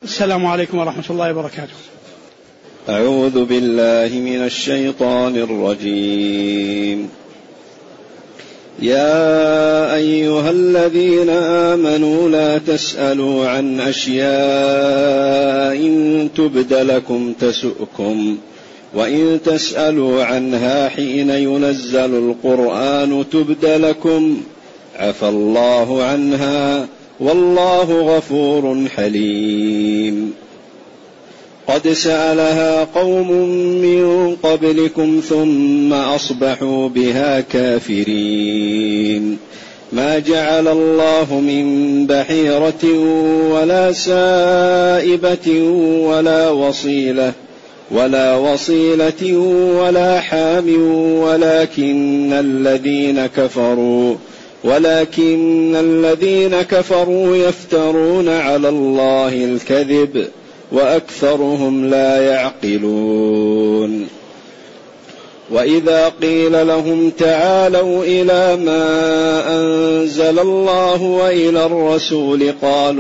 السلام عليكم ورحمة الله وبركاته. أعوذ بالله من الشيطان الرجيم. يا أيها الذين آمنوا لا تسألوا عن أشياء إن تبد لكم تسؤكم وإن تسألوا عنها حين ينزل القرآن تبد لكم عفى الله عنها والله غفور حليم. قد سألها قوم من قبلكم ثم أصبحوا بها كافرين. ما جعل الله من بحيرة ولا سائبة ولا وصيلة ولا حام ولكن الذين كفروا يفترون على الله الكذب وأكثرهم لا يعقلون. وإذا قيل لهم تعالوا إلى ما أنزل الله وإلى الرسول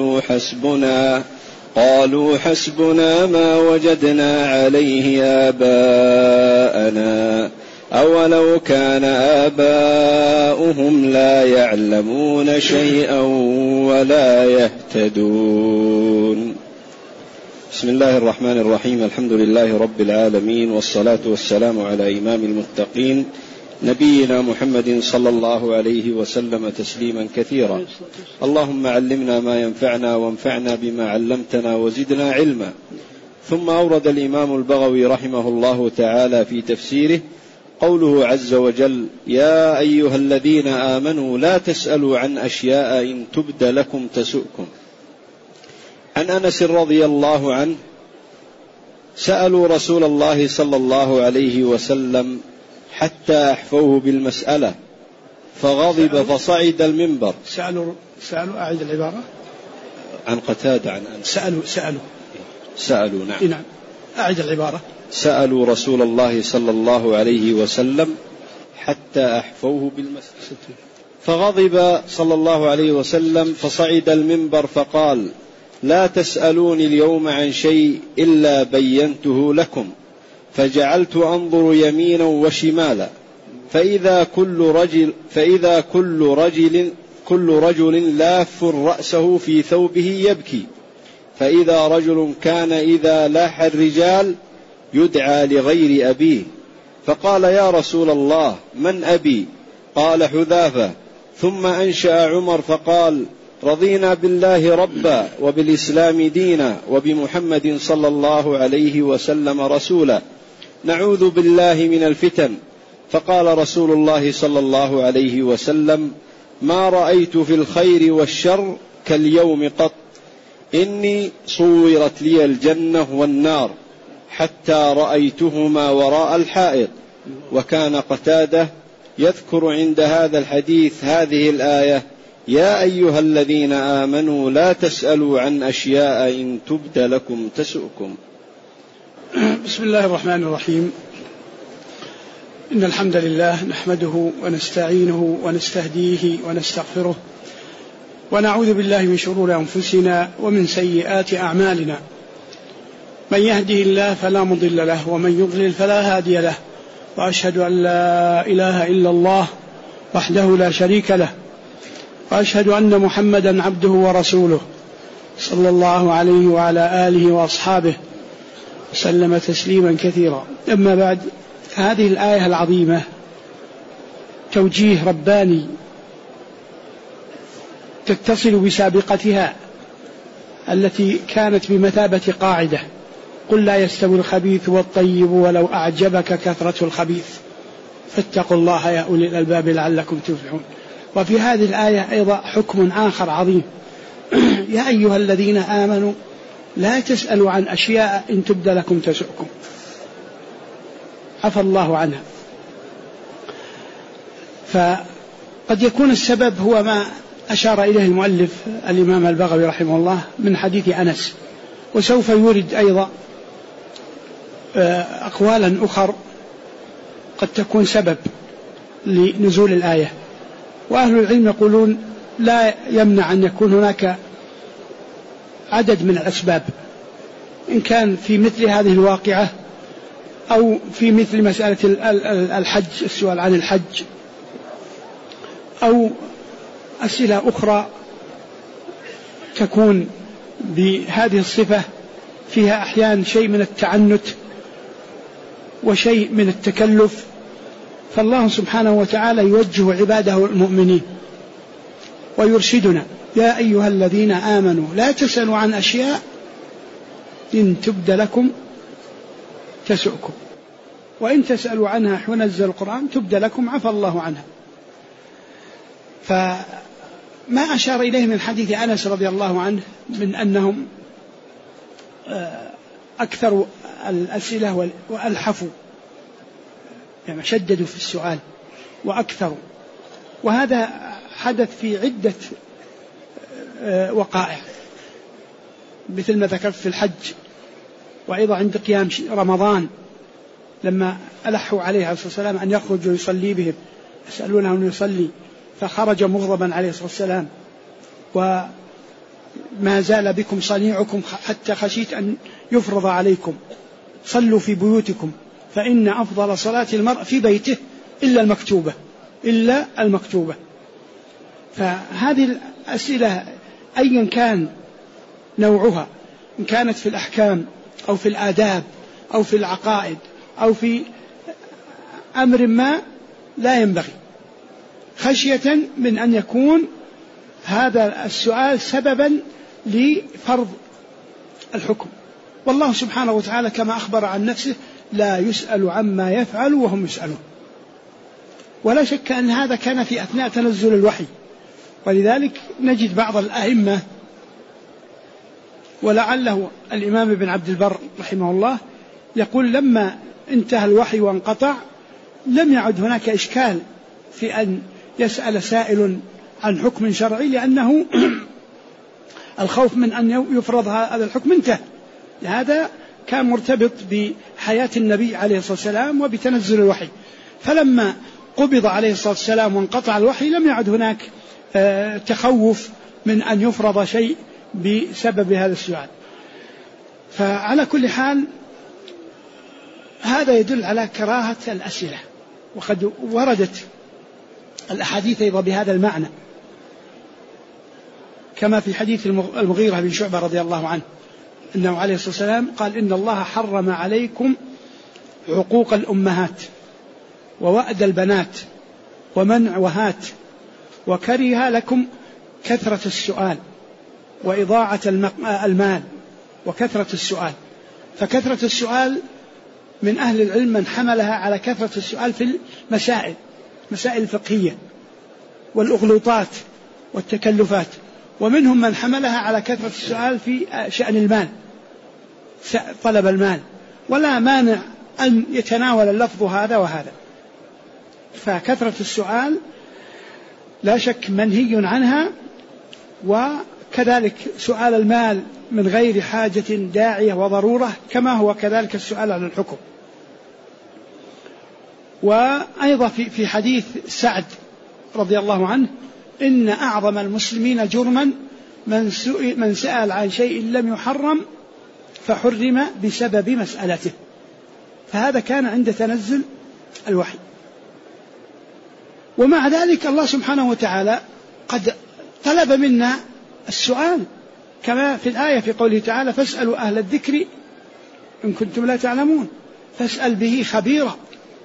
قالوا حسبنا ما وجدنا عليه آباءنا أولو كان آباؤهم لا يعلمون شيئا ولا يهتدون. بسم الله الرحمن الرحيم. الحمد لله رب العالمين، والصلاة والسلام على إمام المتقين نبينا محمد صلى الله عليه وسلم تسليما كثيرا. اللهم علمنا ما ينفعنا وانفعنا بما علمتنا وزدنا علما. ثم أورد الإمام البغوي رحمه الله تعالى في تفسيره قوله عز وجل: يا أيها الذين آمنوا لا تسألوا عن أشياء إن تبد لكم تسؤكم. عن أنس رضي الله عنه سألوا رسول الله صلى الله عليه وسلم حتى أحفوه بالمسألة فغضب فصعد المنبر. سألوا أعيد العبارة. عن قتادة عن أنس. سألوا نعم. أعيد العبارة. سألوا رسول الله صلى الله عليه وسلم حتى أحفوه بالمسألة فغضب صلى الله عليه وسلم فصعد المنبر فقال: لا تسألوني اليوم عن شيء إلا بينته لكم. فجعلت أنظر يمينا وشمالا فإذا كل رجل لاف رأسه في ثوبه يبكي، فإذا رجل كان إذا لاح الرجال يدعى لغير أبيه. فقال: يا رسول الله من أبي؟ قال: حذافة. ثم أنشأ عمر فقال: رضينا بالله ربا وبالإسلام دينا وبمحمد صلى الله عليه وسلم رسولا نعوذ بالله من الفتن. فقال رسول الله صلى الله عليه وسلم: ما رأيت في الخير والشر كاليوم قط، إني صورت لي الجنة والنار حتى رأيتهما وراء الحائط. وكان قتادة يذكر عند هذا الحديث هذه الآية: يا أيها الذين آمنوا لا تسألوا عن أشياء إن تبد لكم تسؤكم. بسم الله الرحمن الرحيم. إن الحمد لله نحمده ونستعينه ونستهديه ونستغفره ونعوذ بالله من شرور أنفسنا ومن سيئات أعمالنا. من يهده الله فلا مضل له ومن يضلل فلا هادي له، وأشهد أن لا إله إلا الله وحده لا شريك له، وأشهد أن محمدا عبده ورسوله صلى الله عليه وعلى آله وأصحابه وسلم تسليما كثيرا. أما بعد، هذه الآية العظيمة توجيه رباني تتصل بسابقتها التي كانت بمثابة قاعدة: قل لا يستوي الخبيث والطيب ولو أعجبك كثرة الخبيث فاتقوا الله يا أولي الألباب لعلكم تفلحون. وفي هذه الآية أيضا حكم آخر عظيم: يا أيها الذين آمنوا لا تسألوا عن أشياء إن تبد لكم تسؤكم، عفى الله عنها. فقد يكون السبب هو ما أشار إليه المؤلف الإمام البغوي رحمه الله من حديث أنس، وسوف يورد أيضا أقوالا أخر قد تكون سبب لنزول الآية. وأهل العلم يقولون لا يمنع أن يكون هناك عدد من الأسباب إن كان في مثل هذه الواقعة أو في مثل مسألة الحج، السؤال عن الحج، أو أسئلة أخرى تكون بهذه الصفة فيها أحيانا شيء من التعنت وشيء من التكلف، فالله سبحانه وتعالى يوجه عباده المؤمنين ويرشدنا: يا أيها الذين آمنوا لا تسألوا عن أشياء إن تبد لكم تسؤكم، وإن تسألوا عنها حين نزل القرآن تبد لكم عفى الله عنها. فما أشار إليه من حديث أنس رضي الله عنه من أنهم أكثر الأسئلة وألحفوا، يعني شددوا في السؤال وأكثروا، وهذا حدث في عدة وقائع مثل ما ذكرت في الحج، وأيضا عند قيام رمضان لما ألحوا عليه عليه الصلاة والسلام أن يخرج ويصلي بهم، يسألونه أن يصلي فخرج مغضبا عليه الصلاة والسلام: وما زال بكم صنيعكم حتى خشيت أن يفرض عليكم، صلوا في بيوتكم فإن أفضل صلاة المرء في بيته إلا المكتوبة. فهذه الأسئلة أيا كان نوعها، إن كانت في الأحكام أو في الآداب أو في العقائد أو في أمر ما، لا ينبغي، خشية من أن يكون هذا السؤال سببا لفرض الحكم. والله سبحانه وتعالى كما أخبر عن نفسه: لا يسأل عما يفعل وهم يسألون. ولا شك أن هذا كان في أثناء تنزل الوحي، ولذلك نجد بعض الأئمة، ولعله الإمام ابن عبد البر رحمه الله يقول: لما انتهى الوحي وانقطع لم يعد هناك إشكال في أن يسأل سائل عن حكم شرعي، لأنه الخوف من أن يفرض هذا الحكم انتهى. هذا كان مرتبط بحياة النبي عليه الصلاة والسلام وبتنزل الوحي، فلما قبض عليه الصلاة والسلام وانقطع الوحي لم يعد هناك تخوف من أن يفرض شيء بسبب هذا السؤال. فعلى كل حال هذا يدل على كراهة الأسئلة، وقد وردت الأحاديث أيضا بهذا المعنى، كما في حديث المغيرة بن شعبة رضي الله عنه أنه عليه الصلاة والسلام قال: إن الله حرم عليكم عقوق الأمهات ووأد البنات ومنع وهات، وكره لكم كثرة السؤال وإضاعة المال وكثرة السؤال. فكثرة السؤال من أهل العلم من حملها على كثرة السؤال في المسائل الفقهية والأغلوطات والتكلفات، ومنهم من حملها على كثرة السؤال في شأن المال، طلب المال، ولا مانع أن يتناول اللفظ هذا وهذا. فكثرة السؤال لا شك منهي عنها، وكذلك سؤال المال من غير حاجة داعية وضرورة، كما هو كذلك السؤال عن الحكم. وأيضا في حديث سعد رضي الله عنه: إن أعظم المسلمين جرما من سأل عن شيء لم يحرم فحرم بسبب مسألته. فهذا كان عند تنزل الوحي. ومع ذلك الله سبحانه وتعالى قد طلب منا السؤال، كما في الآية في قوله تعالى: فاسألوا أهل الذكر إن كنتم لا تعلمون، فاسأل به خبيرا.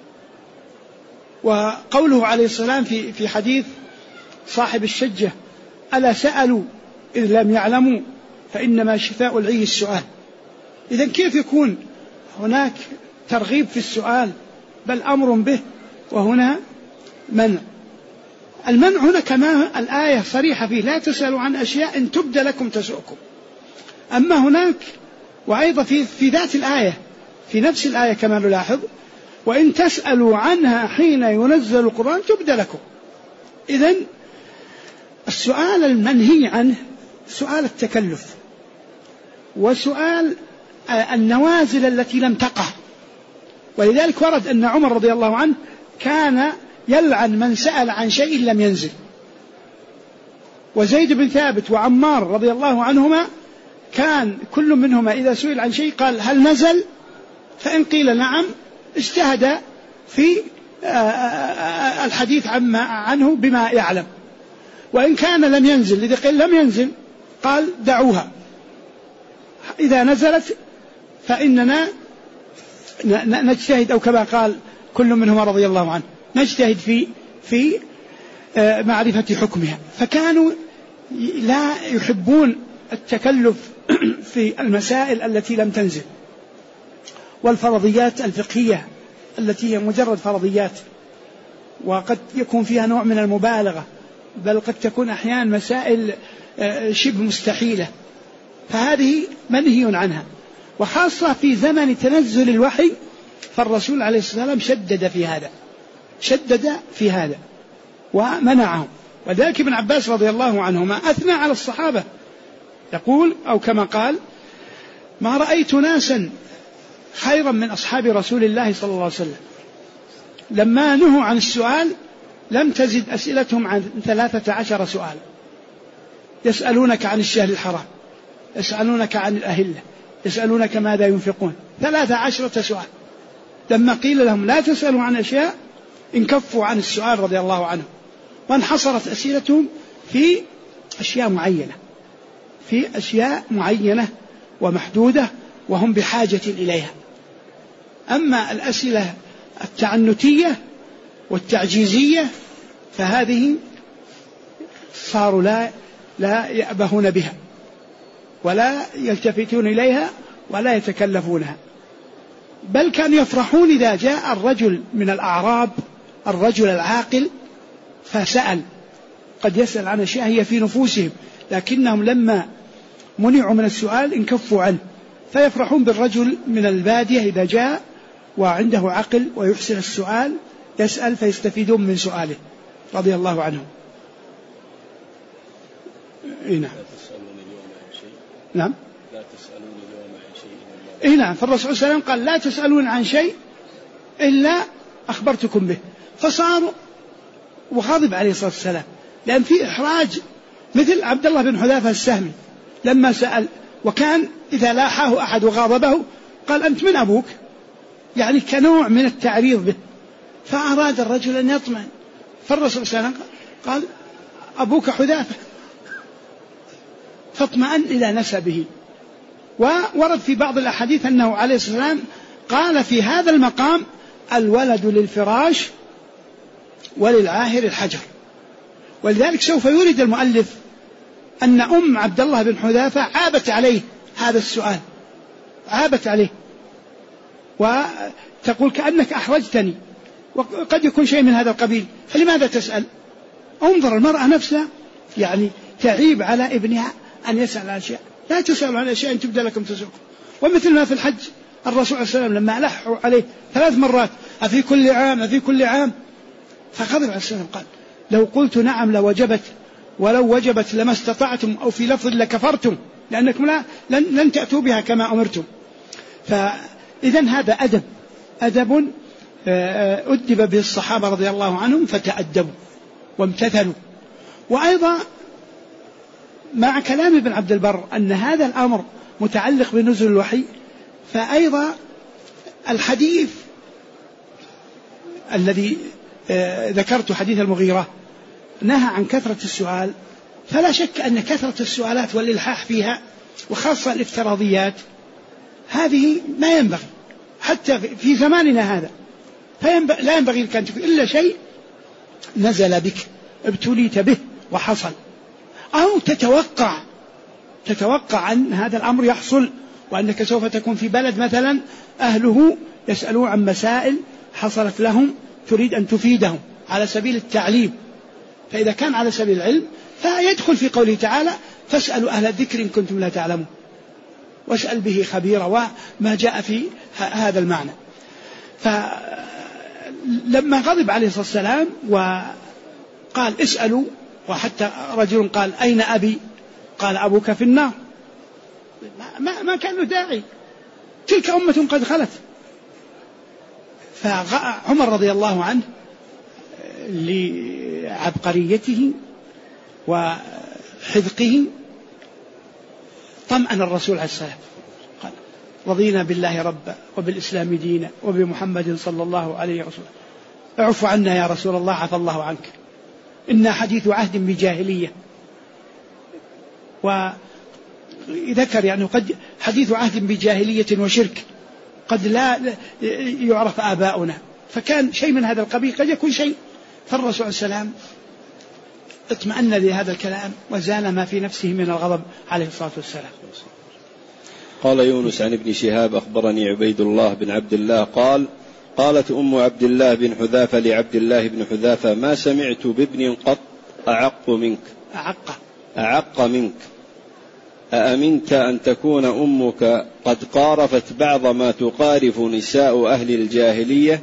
وقوله عليه السلام في حديث صاحب الشجة: ألا سألوا إذ لم يعلموا فإنما شفاء العي السؤال. إذن كيف يكون هناك ترغيب في السؤال بل أمر به، وهنا منع؟ المنع هنا كما الآية صريحة فيه: لا تسألوا عن أشياء إن تبد لكم تسؤكم. أما هناك وأيضا في ذات الآية، في نفس الآية كما نلاحظ: وإن تسألوا عنها حين ينزل القرآن تبد لكم. إذن السؤال المنهي عنه سؤال التكلف، وسؤال النوازل التي لم تقع. ولذلك ورد أن عمر رضي الله عنه كان يلعن من سأل عن شيء لم ينزل، وزيد بن ثابت وعمار رضي الله عنهما كان كل منهما إذا سئل عن شيء قال هل نزل؟ فإن قيل نعم اجتهد في الحديث عنه بما يعلم، وإن كان لم ينزل إذا قيل لم ينزل قال دعوها، إذا نزلت فإننا نجتهد، أو كما قال كل منهما رضي الله عنه نجتهد في معرفة حكمها. فكانوا لا يحبون التكلف في المسائل التي لم تنزل، والفرضيات الفقهية التي هي مجرد فرضيات، وقد يكون فيها نوع من المبالغة، بل قد تكون أحيانا مسائل شبه مستحيلة، فهذه منهي عنها. وخاصة في زمن تنزل الوحي فالرسول عليه الصلاة والسلام شدد في هذا ومنعهم. وذلك ابن عباس رضي الله عنهما أثنى على الصحابة يقول أو كما قال ما رأيت ناسا خيرا من أصحاب رسول الله صلى الله عليه وسلم، لما نهوا عن السؤال لم تزد أسئلتهم عن 13 سؤال، يسألونك عن الشهر الحرام، يسألونك عن الأهلة، يسألونك ماذا ينفقون، 13 سؤال. لما قيل لهم لا تسألوا عن أشياء انكفوا عن السؤال رضي الله عنهم، وانحصرت أسئلتهم في أشياء معينة ومحدودة وهم بحاجة إليها. أما الأسئلة التعنتية والتعجيزية فهذه صاروا لا يأبهون بها ولا يلتفتون إليها ولا يتكلفونها، بل كانوا يفرحون إذا جاء الرجل من الأعراب الرجل العاقل فسأل، قد يسأل عن أشياء هي في نفوسهم لكنهم لما منعوا من السؤال انكفوا عنه، فيفرحون بالرجل من البادية إذا جاء وعنده عقل ويحسن السؤال يسأل فيستفيدون من سؤاله رضي الله عنه. نعم. نعم. لا تسألون اليوم عن شيء. نعم. فالرسول صلى الله عليه وسلم قال لا تسألون عن شيء إلا أخبرتكم به، فصاروا وغضب عليه الصلاة والسلام لأن في إحراج، مثل عبد الله بن حذافة السهمي لما سأل وكان إذا لاحاه أحد وغاضبه قال أنت من أبوك، يعني كنوع من التعريض به، فأراد الرجل أن يطمئن، فالرسول صلى الله عليه وسلم قال أبوك حذافة، فاطمئن إلى نسبه. وورد في بعض الأحاديث أنه عليه الصلاة والسلام قال في هذا المقام الولد للفراش وللعاهر الحجر. ولذلك سوف يورد المؤلف أن أم عبد الله بن حذافة عابت عليه هذا السؤال، عابت عليه وتقول كأنك أحرجتني، وقد يكون شيء من هذا القبيل، فلماذا تسأل؟ انظر المرأة نفسها يعني تعيب على ابنها أن يسأل عن أشياء، لا تسألوا عن أشياء إن تبدأ لكم تسؤكم. ومثل ما في الحج الرسول عليه السلام لما ألحوا عليه 3 مرات أفي كل عام أفي كل عام، فغضب عليه السلام قال لو قلت نعم لوجبت ولو وجبت لما استطعتم، أو في لفظ لكفرتم لأنكم لن تأتوا بها كما أمرتم. فإذن هذا أدب أدب به الصحابة رضي الله عنهم فتأدبوا وامتثلوا. وأيضا مع كلام ابن عبد البر أن هذا الأمر متعلق بنزول الوحي، فأيضا الحديث الذي ذكرت حديث المغيرة نهى عن كثرة السؤال، فلا شك أن كثرة السؤالات والإلحاح فيها وخاصة الافتراضيات هذه ما ينبغي حتى في زماننا هذا، لا ينبغي لك أن تكون إلا شيء نزل بك ابتليت به وحصل، أو تتوقع أن هذا الأمر يحصل، وأنك سوف تكون في بلد مثلا أهله يسألون عن مسائل حصلت لهم تريد أن تفيدهم على سبيل التعليم، فإذا كان على سبيل العلم فيدخل في قوله تعالى فاسألوا أهل الذكر إن كنتم لا تعلمون، واسأل به خبيرا، وما جاء في هذا المعنى. فلما غضب عليه الصلاة والسلام وقال اسألوا، وحتى رجل قال أين أبي؟ قال أبوك في النار، ما كان له داعي، تلك أمة قد خلت. فعمر رضي الله عنه لعبقريته وحذقه طمأن الرسول عليه السلام قال رضينا بالله ربا وبالإسلام دينا وبمحمد صلى الله عليه وسلم اعف عنا يا رسول الله عفى الله عنك إنا حديث عهد بجاهلية. وذكر يعني قد حديث عهد بجاهلية وشرك قد لا يعرف آباؤنا، فكان شيء من هذا القبيل قد يكون شيء، فالرسول عليه السلام اطمأن لهذا الكلام وزال ما في نفسه من الغضب عليه الصلاة والسلام. قال يونس عن ابن شهاب أخبرني عبيد الله بن عبد الله قال قالت أم عبد الله بن حذافة لعبد الله بن حذافة ما سمعت بابن قط أعق منك أأمنت أن تكون أمك قد قارفت بعض ما تقارف نساء أهل الجاهلية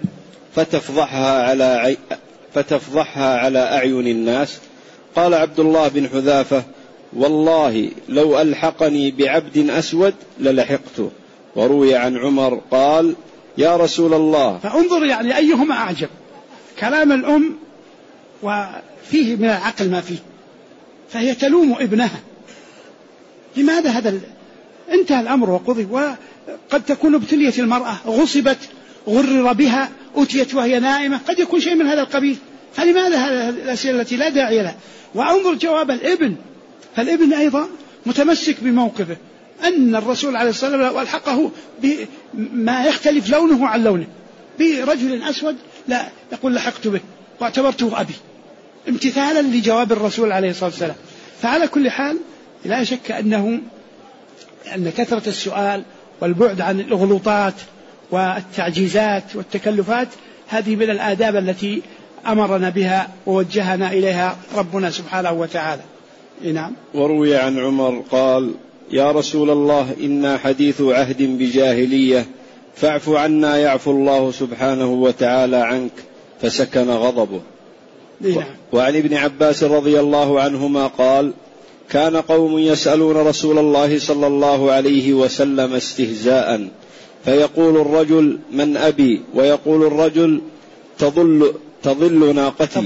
فتفضحها على أعين الناس؟ قال عبد الله بن حذافة والله لو ألحقني بعبد أسود للحقته. وروي عن عمر قال يا رسول الله. فانظر يعني أيهما أعجب، كلام الأم وفيه من العقل ما فيه، فهي تلوم ابنها لماذا هذا انتهى الأمر وقضي. وقد تكون ابتليت المرأة غصبت غرر بها أتيت وهي نائمة، قد يكون شيء من هذا القبيل، فلماذا هذه الأسئلة التي لا داعي لها. وأنظر جواب الابن، فالابن أيضا متمسك بموقفه أن الرسول عليه الصلاة والسلام ألحقه بما يختلف لونه عن لونه برجل أسود لا يقول لحقت به واعتبرته أبي امتثالا لجواب الرسول عليه الصلاة والسلام. فعلى كل حال لا شك أن كثرة السؤال والبعد عن الإغلوطات والتعجيزات والتكلفات هذه من الآداب التي أمرنا بها ووجهنا إليها ربنا سبحانه وتعالى. نعم. وروي عن عمر قال يا رسول الله إنا حديث عهد بجاهلية فاعف عنا يعفو الله سبحانه وتعالى عنك، فسكن غضبه. نعم. وعن ابن عباس رضي الله عنهما قال كان قوم يسألون رسول الله صلى الله عليه وسلم استهزاء فيقول الرجل من أبي، ويقول الرجل تضل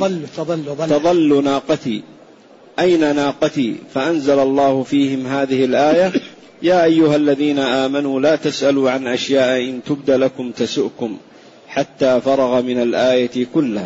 ناقتي أين ناقتي؟ فأنزل الله فيهم هذه الآية يا أيها الذين آمنوا لا تسألوا عن أشياء إن تبد لكم تسؤكم، حتى فرغ من الآية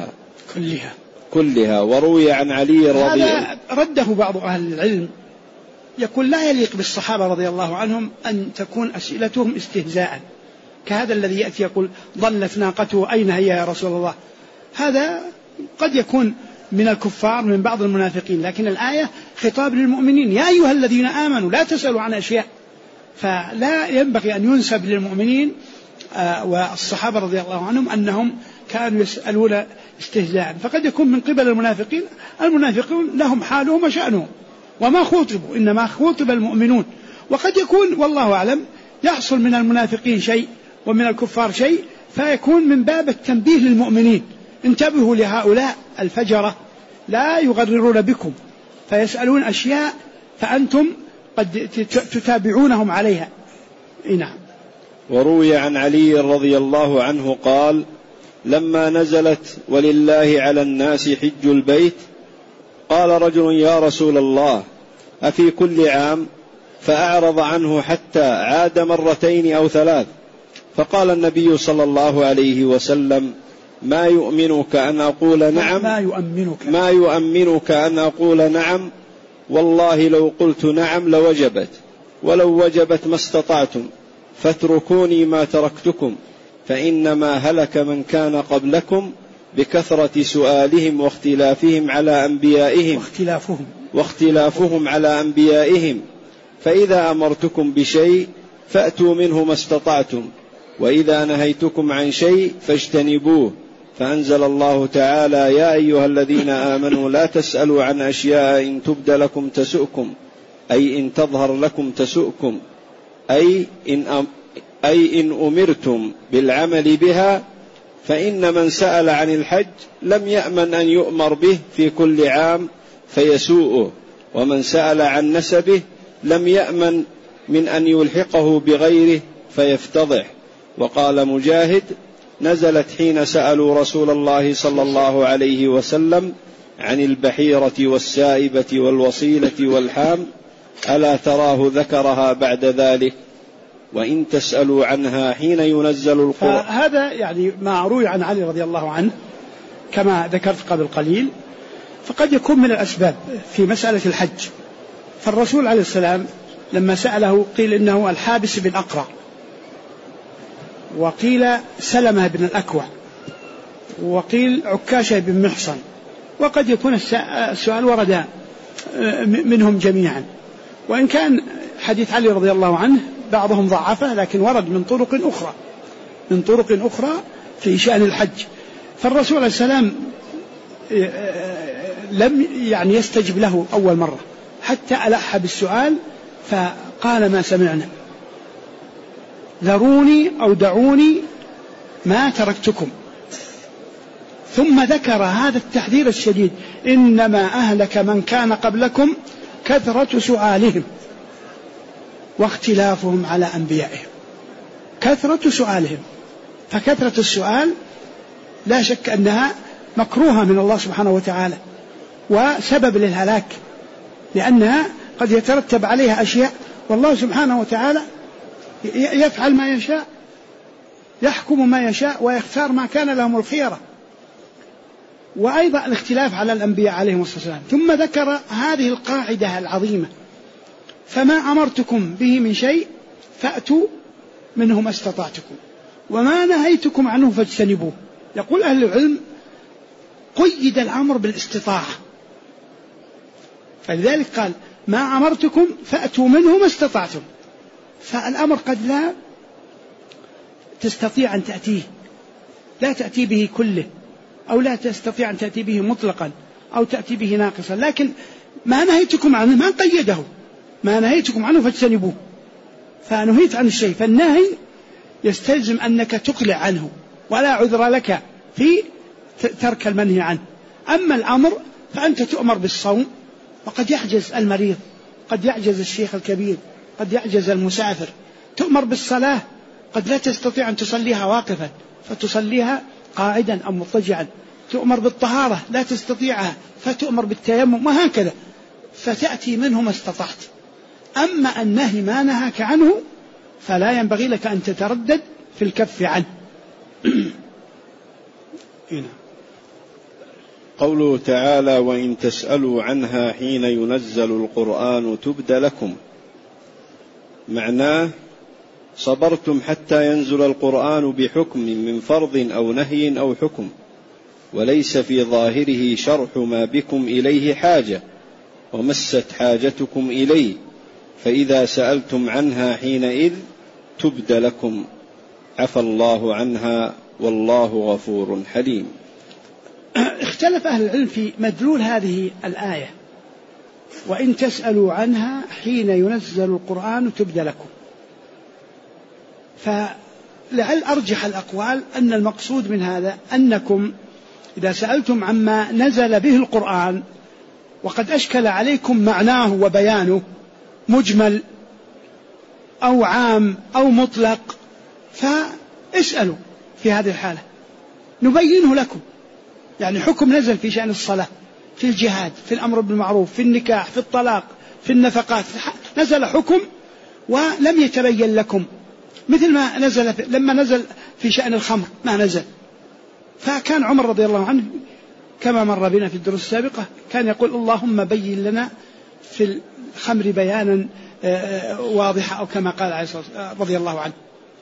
كلها. وروي عن علي رضي الله رده بعض أهل العلم يقول لا يليق بالصحابة رضي الله عنهم أن تكون أسئلتهم استهزاء كهذا الذي يأتي يقول ضلت ناقته أين هي يا رسول الله. هذا قد يكون من الكفار من بعض المنافقين، لكن الآية خطاب للمؤمنين يا أيها الذين آمنوا لا تسألوا عن أشياء، فلا ينبغي أن ينسب للمؤمنين والصحابة رضي الله عنهم أنهم كانوا يسألون استهزاء، فقد يكون من قبل المنافقون لهم حالهم وشأنهم وما خوطبوا، إنما خوطب المؤمنون. وقد يكون والله أعلم يحصل من المنافقين شيء ومن الكفار شيء، فيكون من باب التنبيه للمؤمنين انتبهوا لهؤلاء الفجرة لا يغررون بكم فيسألون أشياء فأنتم قد تتابعونهم عليها. نعم. وروي عن علي رضي الله عنه قال لما نزلت ولله على الناس حج البيت قال رجل يا رسول الله أفي كل عام؟ فأعرض عنه حتى عاد مرتين أو ثلاث، فقال النبي صلى الله عليه وسلم ما يؤمنك أن أقول نعم ما يؤمنك أن أقول نعم، والله لو قلت نعم لوجبت، ولو وجبت ما استطعتم، فاتركوني ما تركتكم، فإنما هلك من كان قبلكم بكثرة سؤالهم واختلافهم على أنبيائهم، فإذا أمرتكم بشيء فأتوا منه ما استطعتم، وإذا نهيتكم عن شيء فاجتنبوه. فأنزل الله تعالى يا أيها الذين آمنوا لا تسألوا عن أشياء إن تبد لكم تسؤكم، أي إن تظهر لكم تسؤكم، أي إن أمرتم بالعمل بها، فإن من سأل عن الحج لم يأمن أن يؤمر به في كل عام فيسوءه، ومن سأل عن نسبه لم يأمن من أن يلحقه بغيره فيفتضح. وقال مجاهد نزلت حين سألوا رسول الله صلى الله عليه وسلم عن البحيرة والسائبة والوصيلة والحام، ألا تراه ذكرها بعد ذلك وإن تسألوا عنها حين ينزل القرآن. فهذا يعني ما روي عن علي رضي الله عنه كما ذكرت قبل قليل، فقد يكون من الأسباب في مسألة الحج. فالرسول عليه السلام لما سأله قيل إنه الحابس بن أقرع، وقيل سلمة بن الأكوع، وقيل عكاشة بن محصن، وقد يكون السؤال ورد منهم جميعا، وإن كان حديث علي رضي الله عنه بعضهم ضعفه لكن ورد من طرق أخرى في شأن الحج. فالرسول عليه السلام لم يعني يستجب له أول مرة حتى ألح بالسؤال، فقال ما سمعنا، ذروني أو دعوني ما تركتكم. ثم ذكر هذا التحذير الشديد: إنما أهلك من كان قبلكم كثرة سؤالهم واختلافهم على أنبيائهم. كثرة سؤالهم، فكثرة السؤال لا شك أنها مكروهة من الله سبحانه وتعالى وسبب للهلاك، لأنها قد يترتب عليها أشياء، والله سبحانه وتعالى يفعل ما يشاء، يحكم ما يشاء ويختار ما كان لهم الخيرة. وأيضا الاختلاف على الأنبياء عليهم الصلاة والسلام. ثم ذكر هذه القاعدة العظيمة: فما أمرتكم به من شيء فأتوا منه ما استطعتكم وما نهيتكم عنه فاجتنبوه. يقول أهل العلم: قيد الأمر بالاستطاعة، فلذلك قال: ما أمرتكم فأتوا منه ما استطعتم. فالأمر قد لا تستطيع أن تأتيه، لا تأتي به كله، أو لا تستطيع أن تأتي به مطلقا، أو تأتي به ناقصا، لكن ما نهيتكم عنه ما قيده، ما نهيتكم عنه فاجتنبوه. فنهيت عن الشيء، فالنهي يستلزم أنك تقلع عنه ولا عذر لك في ترك المنهي عنه. أما الأمر فأنت تؤمر بالصوم، وقد يعجز المريض، قد يعجز الشيخ الكبير، قد يعجز المسافر. تؤمر بالصلاة، قد لا تستطيع أن تصليها واقفا فتصليها قاعدا أو مضطجعا. تؤمر بالطهارة لا تستطيعها فتؤمر بالتيمم، وهكذا، فتأتي منه ما استطعت. أما النهي ما نهاك عنه فلا ينبغي لك أن تتردد في الكف عنه. قوله تعالى: وإن تسألوا عنها حين ينزل القرآن تبد لكم، معناه: صبرتم حتى ينزل القرآن بحكم من فرض أو نهي أو حكم، وليس في ظاهره شرح ما بكم إليه حاجة ومست حاجتكم إليه، فإذا سألتم عنها حينئذ تبد لكم، عفى الله عنها والله غفور حليم. اختلف أهل العلم في مدلول هذه الآية: وإن تسألوا عنها حين ينزل القرآن تبد لكم. فلعل أرجح الأقوال أن المقصود من هذا أنكم إذا سألتم عما نزل به القرآن وقد أشكل عليكم معناه وبيانه، مجمل أو عام أو مطلق، فاسألوا في هذه الحالة نبينه لكم. يعني حكم نزل في شأن الصلاة، في الجهاد، في الأمر بالمعروف، في النكاح، في الطلاق، في النفقات، نزل حكم ولم يتبين لكم، مثل ما نزل لما نزل في شأن الخمر ما نزل. فكان عمر رضي الله عنه كما مر بنا في الدروس السابقة كان يقول: اللهم بين لنا في الخمر بيانا واضحا، أو كما قال عليه الصلاة رضي الله عنه.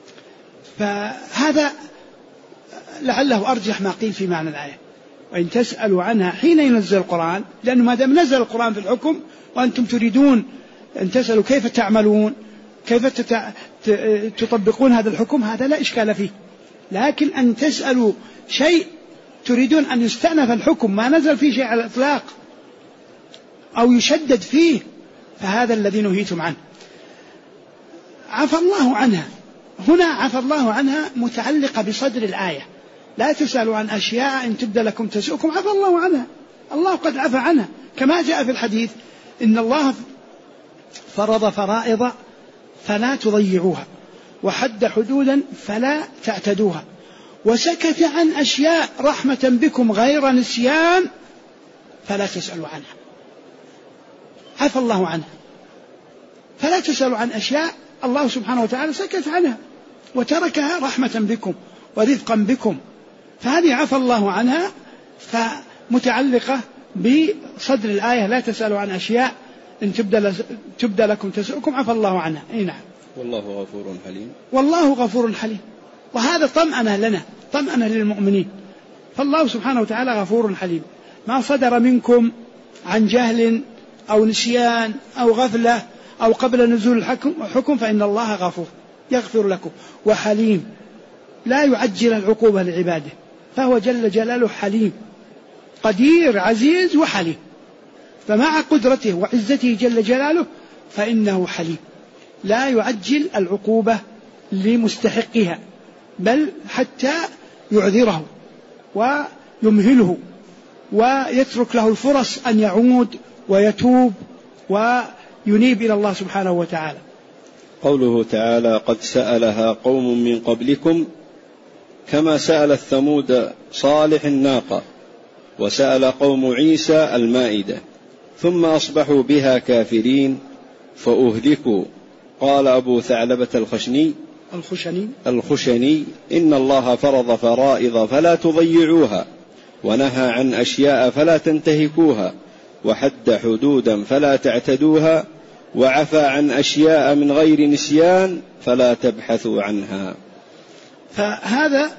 فهذا لعله أرجح ما قيل في معنى الآية: وإن تسألوا عنها حين ينزل القرآن، لأنه ما دام نزل القرآن في الحكم وأنتم تريدون أن تسألوا كيف تعملون، كيف تطبقون هذا الحكم، هذا لا إشكال فيه. لكن أن تسألوا شيء تريدون أن يستأنف الحكم ما نزل فيه شيء على الإطلاق أو يشدد فيه، فهذا الذي نهيتم عنه. عفى الله عنها، هنا عفى الله عنها متعلقة بصدر الآية: لا تسألوا عن أشياء إن تبد لكم تسؤكم. عفى الله عنها، الله قد عفى عنها، كما جاء في الحديث: إن الله فرض فرائض فلا تضيعوها، وحد حدودا فلا تعتدوها، وسكت عن أشياء رحمة بكم غير نسيان فلا تسألوا عنها. عفى الله عنها، فلا تسألوا عن أشياء الله سبحانه وتعالى سكت عنها وتركها رحمة بكم ورفقا بكم، فهذه عفى الله عنها، فمتعلقة بصدر الآية لا تسألوا عن أشياء إن تبدى لكم تسؤكم عفى الله عنها. نعم. والله غفور حليم. والله غفور حليم، وهذا طمأنة لنا، طمأنة للمؤمنين. فالله سبحانه وتعالى غفور حليم، ما صدر منكم عن جهل أو نسيان أو غفلة أو قبل نزول الحكم فإن الله غفور يغفر لكم، وحليم لا يعجل العقوبة لعباده، فهو جل جلاله حليم قدير عزيز وحليم، فمع قدرته وعزته جل جلاله فإنه حليم لا يعجل العقوبة لمستحقها، بل حتى يعذره ويمهله ويترك له الفرص أن يعود ويتوب وينيب إلى الله سبحانه وتعالى. قوله تعالى قد سألها قوم من قبلكم كما سأل الثمود صالح الناقة وسأل قوم عيسى المائدة ثم أصبحوا بها كافرين فأهلكوا. قال أبو ثعلبة الخشني إن الله فرض فرائض فلا تضيعوها، ونهى عن أشياء فلا تنتهكوها، وحد حدودا فلا تعتدوها، وعفى عن أشياء من غير نسيان فلا تبحثوا عنها. فهذا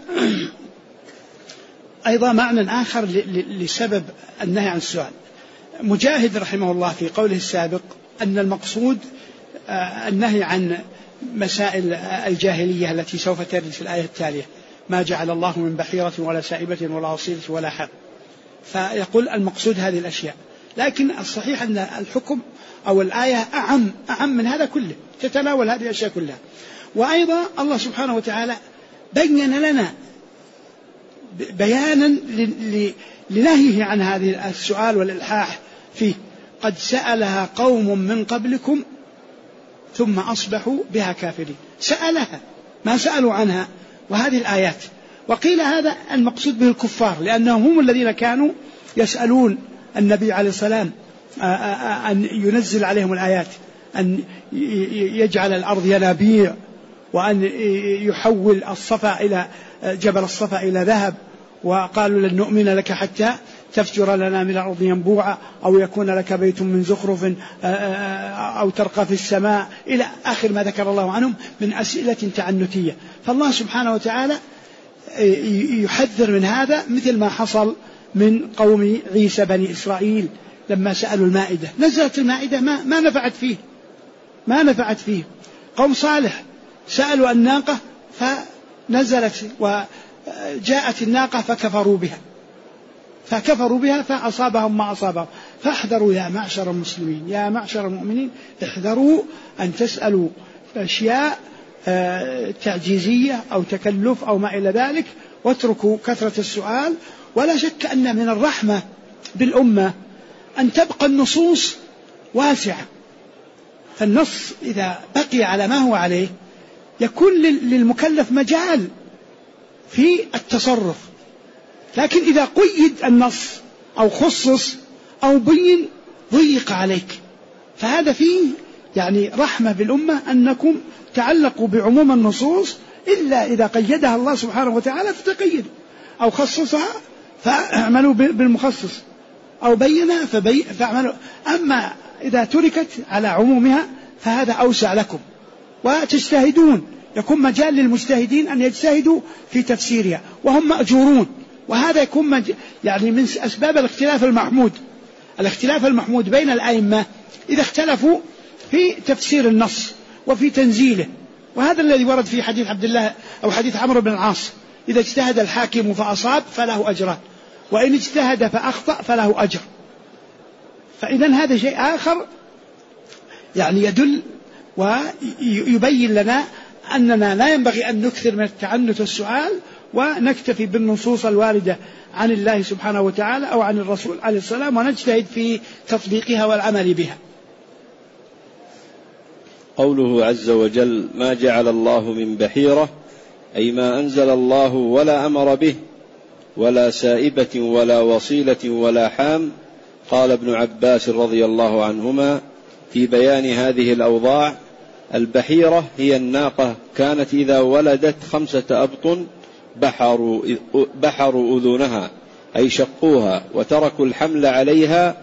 أيضا معنى آخر لسبب النهي عن السؤال. مجاهد رحمه الله في قوله السابق أن المقصود النهي عن مسائل الجاهلية التي سوف ترد في الآية التالية، ما جعل الله من بحيرة ولا سائبة ولا وصيلة ولا حام، فيقول المقصود هذه الأشياء، لكن الصحيح أن الحكم أو الآية أعم من هذا كله، تتناول هذه الأشياء كلها. وأيضا الله سبحانه وتعالى بين لنا بيانا لنهيه عن هذه السؤال والإلحاح فيه، قد سألها قوم من قبلكم ثم أصبحوا بها كافرين. سألها ما سألوا عنها، وهذه الآيات. وقيل هذا المقصود به الكفار، لأنهم هم الذين كانوا يسألون النبي عليه السلام أن ينزل عليهم الآيات، أن يجعل الأرض ينابيع، وأن يحول الصفا إلى جبل الصفا إلى ذهب، وقالوا لن نؤمن لك حتى تفجر لنا من الأرض ينبوعا أو يكون لك بيت من زخرف أو ترقى في السماء إلى آخر ما ذكر الله عنهم من أسئلة تعنتية. فالله سبحانه وتعالى يحذر من هذا، مثل ما حصل من قوم عيسى بني إسرائيل لما سألوا المائدة، نزلت المائدة ما نفعت فيه. قوم صالح سألوا الناقة فنزلت وجاءت الناقة فكفروا بها فأصابهم ما أصابهم. فاحذروا يا معشر المسلمين، يا معشر المؤمنين، احذروا أن تسألوا أشياء تعجيزية أو تكلف أو ما إلى ذلك، واتركوا كثرة السؤال. ولا شك أن من الرحمة بالأمة أن تبقى النصوص واسعة، فالنص إذا بقي على ما هو عليه يكون للمكلف مجال في التصرف، لكن إذا قيد النص أو خصص أو بين ضيق عليك. فهذا فيه يعني رحمة بالأمة أنكم تعلقوا بعموم النصوص، إلا إذا قيدها الله سبحانه وتعالى فتقيدوا، أو خصصها فاعملوا بالمخصص، أو بينها فاعملوا. أما إذا تركت على عمومها فهذا أوسع لكم وتجتهدون، يكون مجال للمجتهدين أن يجتهدوا في تفسيرها وهم مأجورون. وهذا يكون يعني من أسباب الاختلاف المحمود بين الأئمة إذا اختلفوا في تفسير النص وفي تنزيله. وهذا الذي ورد في حديث عبد الله أو حديث عمرو بن العاص، إذا اجتهد الحاكم فأصاب فله أجران، وإن اجتهد فأخطأ فله أجر. فإذا هذا شيء آخر يعني يدل ويبين لنا أننا لا ينبغي أن نكثر من التعنت والسؤال، ونكتفي بالنصوص الواردة عن الله سبحانه وتعالى أو عن الرسول عليه السلام، ونجتهد في تطبيقها والعمل بها. قوله عز وجل ما جعل الله من بحيرة أي ما أنزل الله ولا أمر به، ولا سائبة ولا وصيلة ولا حام. قال ابن عباس رضي الله عنهما في بيان هذه الأوضاع. البحيرة هي الناقة، كانت إذا ولدت 5 أبطن بحروا أذنها أي شقوها وتركوا الحمل عليها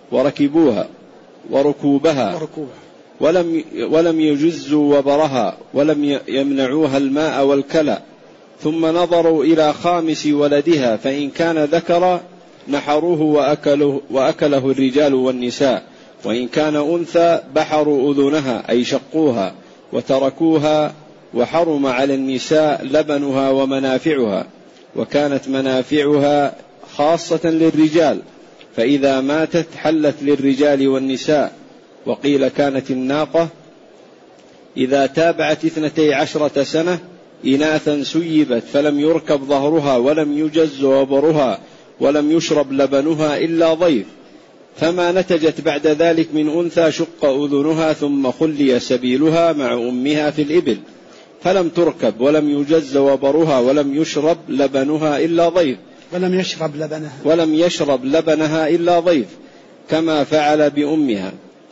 وركوبها ولم يجزوا وبرها ولم يمنعوها الماء والكلى، ثم نظروا إلى 5 ولدها، فإن كان ذكر نحروه وأكله الرجال والنساء، وإن كان أنثى بحروا أذنها أي شقوها وتركوها، وحرم على النساء لبنها ومنافعها، وكانت منافعها خاصة للرجال، فإذا ماتت حلت للرجال والنساء. وقيل كانت الناقة إذا تابعت 12 سنة إناثا سيبت، فلم يركب ظهرها ولم يجز وبرها ولم يشرب لبنها إلا ضيف، فما نتجت بعد ذلك من أنثى شق أذنها، ثم خلي سبيلها مع أمها في الإبل، فلم تركب ولم يجز وبرها ولم يشرب لبنها إلا ضيف، ولم يشرب لبنها إلا ضيف، كما فعل بأمها،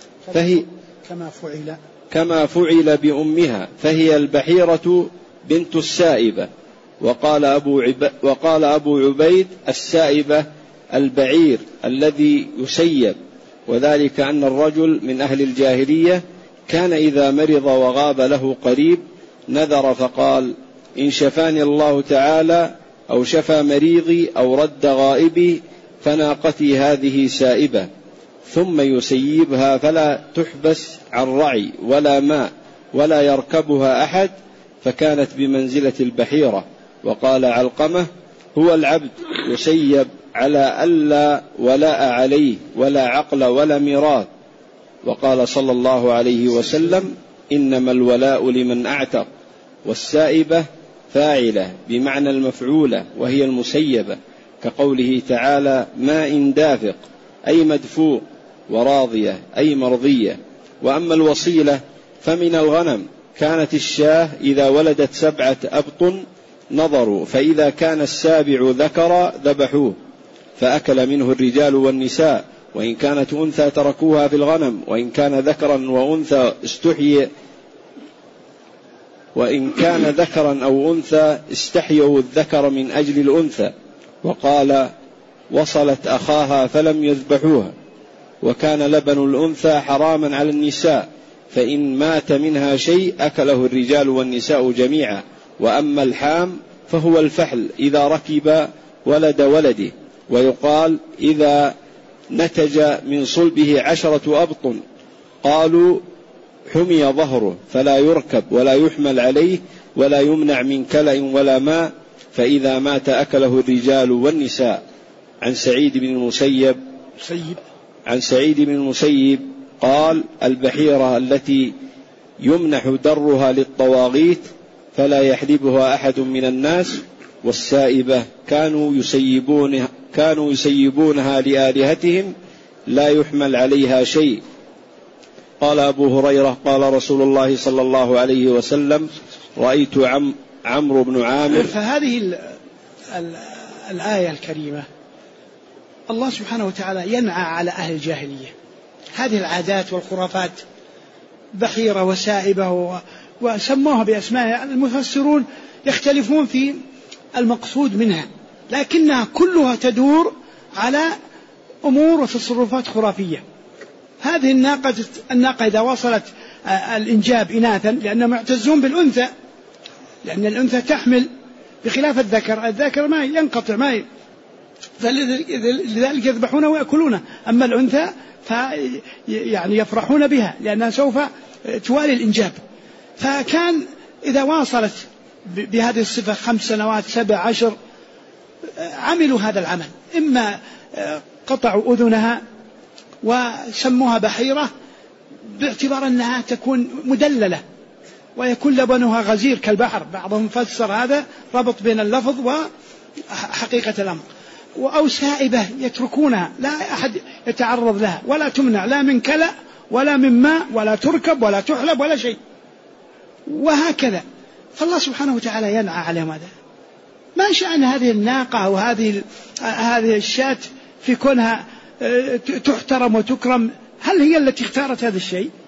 كما فعل بأمها، فهي البحيرة بنت السائبة. وقال أبو عبيد السائبة البعير الذي يسيب، وذلك أن الرجل من أهل الجاهلية كان إذا مرض وغاب له قريب نذر فقال: إن شفاني الله تعالى أو شفى مريضي أو رد غائبي فناقتي هذه سائبة، ثم يسيبها فلا تحبس عن رعي ولا ماء ولا يركبها أحد، فكانت بمنزلة البحيرة. وقال علقمة: هو العبد يسيب على ألا ولاء عليه ولا عقل ولا ميراث. وقال صلى الله عليه وسلم: إنما الولاء لمن أعتق. والسائبة فاعلة بمعنى المفعولة، وهي المسيبة، كقوله تعالى: ماء دافق أي مدفوق، وراضية أي مرضية. وأما الوصيلة فمن الغنم، كانت الشاة إذا ولدت 7 أبطن نظروا، فإذا كان السابع ذكر ذبحوه فأكل منه الرجال والنساء، وإن كانت أنثى تركوها في الغنم، وإن كان ذكرا وأنثى وإن كان ذكرا أو أنثى استحيوا الذكر من أجل الأنثى. وقال: وصلت أخاها فلم يذبحوها. وكان لبن الأنثى حراما على النساء، فإن مات منها شيء أكله الرجال والنساء جميعا. وأما الحام فهو الفحل إذا ركب ولد ولده. ويقال: إذا نتج من صلبه 10 أبطن قالوا حمي ظهره، فلا يركب ولا يحمل عليه ولا يمنع من كلأ ولا ماء، فإذا مات أكله الرجال والنساء. عن سعيد بن المسيب قال: البحيرة التي يمنح درها للطواغيت فلا يحلبها أحد من الناس، والسائبة كانوا يسيبونها لآلهتهم لا يحمل عليها شيء. قال أبو هريرة: قال رسول الله صلى الله عليه وسلم: رأيت عمرو بن عامر. فهذه الآية الكريمة الله سبحانه وتعالى ينعى على أهل الجاهلية هذه العادات والخرافات، بحيرة وسائبة، وسموها بأسماء. المفسرون يختلفون في المقصود منها، لكنها كلها تدور على أمور وتصرفات خرافية. هذه الناقة إذا وصلت الإنجاب إناثا، لأنهم يعتزون بالأنثى، لأن الأنثى تحمل بخلاف الذكر ما ينقطع فلذلك يذبحونه ويأكلونه. أما الأنثى يعني يفرحون بها لأنها سوف توالي الإنجاب. فكان إذا واصلت بهذه الصفة 5 سنوات 7 10 عملوا هذا العمل، إما قطعوا أذنها وسموها بحيرة باعتبار أنها تكون مدللة ويكون لبنها غزير كالبحر. بعضهم فسر هذا ربط بين اللفظ وحقيقة الأمر. أو سائبة يتركونها، لا أحد يتعرض لها ولا تمنع لا من كلأ ولا من ماء ولا تركب ولا تحلب ولا شيء، وهكذا. فالله سبحانه وتعالى ينعى عليهم هذا. ما شأن هذه الناقة أو هذه الشاة في كونها تحترم وتكرم؟ هل هي التي اختارت هذا الشيء؟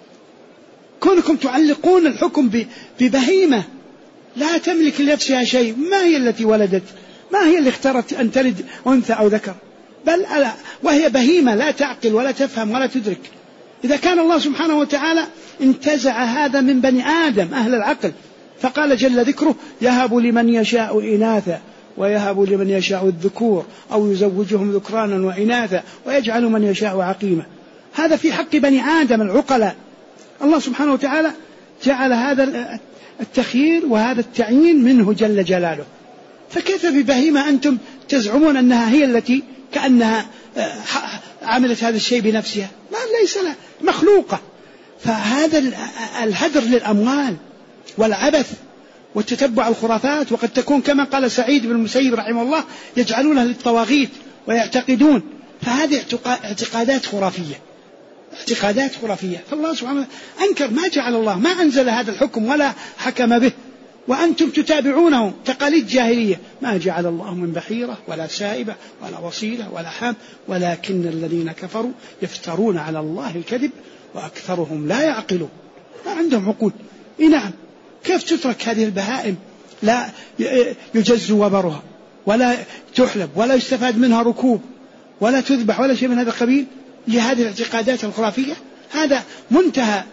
كونكم تعلقون الحكم ببهيمة لا تملك لنفسها شيء، ما هي التي ولدت، ما هي اللي اختارت أن تلد أنثى أو ذكر، بل وهي بهيمة لا تعقل ولا تفهم ولا تدرك. إذا كان الله سبحانه وتعالى انتزع هذا من بني آدم أهل العقل، فقال جل ذكره: يهب لمن يشاء إناثا ويهب لمن يشاء الذكور أو يزوجهم ذكرانا وإناثا ويجعل من يشاء عقيما. هذا في حق بني آدم العقلاء. الله سبحانه وتعالى جعل هذا التخيير وهذا التعيين منه جل جلاله، فكيف ببهيمة أنتم تزعمون أنها هي التي كأنها عملت هذا الشيء بنفسها؟ ما ليس لها، مخلوقة. فهذا الهدر للأموال والعبث وتتبع الخرافات، وقد تكون كما قال سعيد بن المسيب رحمه الله: يجعلونها للطواغيت ويعتقدون. فهذه اعتقادات خرافية، اعتقادات خرافية. فالله سبحانه أنكر، ما جعل الله، ما أنزل هذا الحكم ولا حكم به، وأنتم تتابعونه تقاليد جاهلية. ما جعل الله من بحيرة ولا سائبة ولا وصيلة ولا حام ولكن الذين كفروا يفترون على الله الكذب وأكثرهم لا يعقلون. ما عندهم عقول. نعم، كيف تترك هذه البهائم لا يجز وبرها ولا تحلب ولا يستفاد منها ركوب ولا تذبح ولا شيء من هذا القبيل لهذه الاعتقادات الخرافية؟ هذا منتهى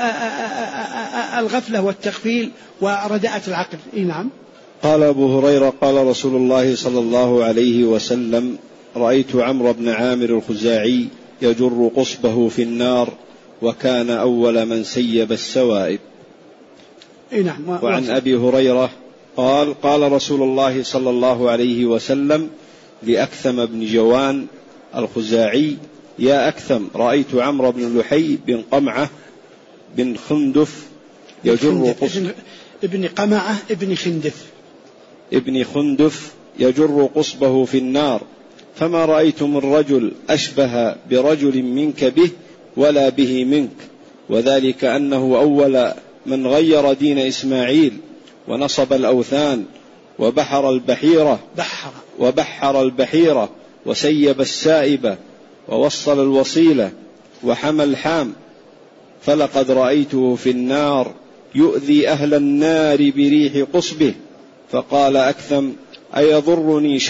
الغفلة والتغفيل ورداءة العقل. نعم. قال أبو هريرة: قال رسول الله صلى الله عليه وسلم: رأيت عمرو بن عامر الخزاعي يجر قصبه في النار وكان أول من سيب السوائب. نعم. وعن أبي هريرة قال: قال رسول الله صلى الله عليه وسلم لأكثم بن جوان الخزاعي: يا أكثم، رأيت عمرو بن لحي بن قمعة بن خندف يجر ابن قمعة ابن خندف يجر قصبه في النار، فما رأيت من رجل أشبه برجل منك به ولا به منك، وذلك أنه أول من غير دين إسماعيل ونصب الأوثان وبحر البحيرة وسيب السائبة ووصل الوصيلة وحمى الحام، فلقد رأيته في النار يؤذي أهل النار بريح قصبه. فقال أكثم: أيضرني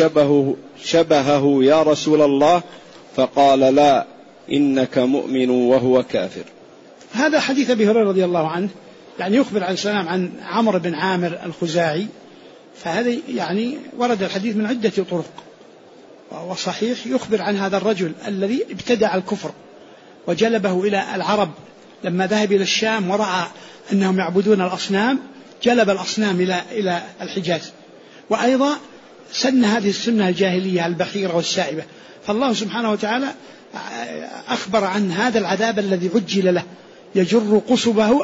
شبهه يا رسول الله؟ فقال: لا، إنك مؤمن وهو كافر. هذا حديث أبي هريرة رضي الله عنه، يعني يخبر عليه السلام عن عمرو بن عامر الخزاعي. فهذا يعني ورد الحديث من عدة طرق، وصحيح يخبر عن هذا الرجل الذي ابتدع الكفر وجلبه إلى العرب لما ذهب إلى الشام ورأى أنهم يعبدون الأصنام، جلب الأصنام إلى الحجاز، وأيضا سن هذه السنة الجاهلية البحيرة والسائبة. فالله سبحانه وتعالى أخبر عن هذا العذاب الذي عجل له، يجر قصبه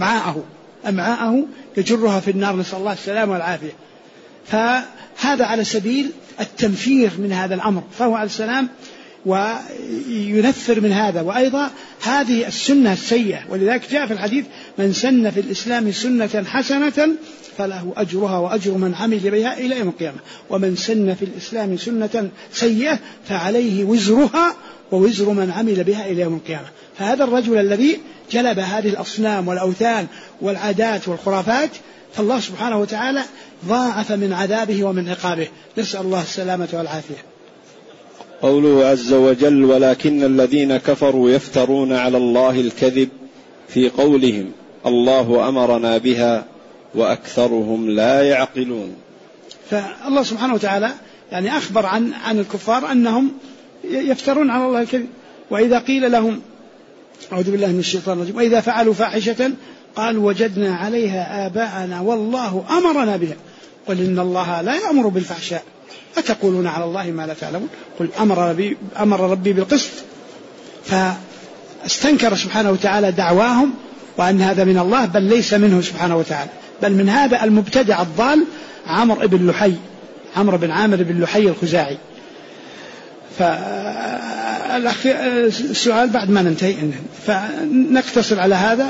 أمعاءه يجرها في النار، نسأل الله السلامة والعافية. فهذا على سبيل التنفير من هذا الأمر، فهو عليه السلام وينفر من هذا. وأيضا هذه السنة السيئة، ولذلك جاء في الحديث: من سن في الإسلام سنة حسنة فله أجرها وأجر من عمل بها إلى يوم القيامة، ومن سن في الإسلام سنة سيئة فعليه وزرها ووزر من عمل بها إلى يوم القيامة. فهذا الرجل الذي جلب هذه الأصنام والأوثان والعادات والخرافات، فالله سبحانه وتعالى ضاعف من عذابه ومن عقابه، نسأل الله السلامة والعافية. قوله عز وجل: ولكن الذين كفروا يفترون على الله الكذب في قولهم الله أمرنا بها وأكثرهم لا يعقلون. فالله سبحانه وتعالى يعني أخبر عن الكفار أنهم يفترون على الله الكذب. وإذا قيل لهم، أعوذ بالله من الشيطان الرجيم، وإذا فعلوا فاحشة قالوا وجدنا عليها آباءنا والله أمرنا بها قل إن الله لا يأمر بالفحشاء أتقولون على الله ما لا تعلمون قل أمر ربي بالقسط. فاستنكر سبحانه وتعالى دعواهم وأن هذا من الله، بل ليس منه سبحانه وتعالى، بل من هذا المبتدع الضال عمرو بن عامر بن لحي الخزاعي. السؤال بعد ما ننتهي، فنقتصر على هذا،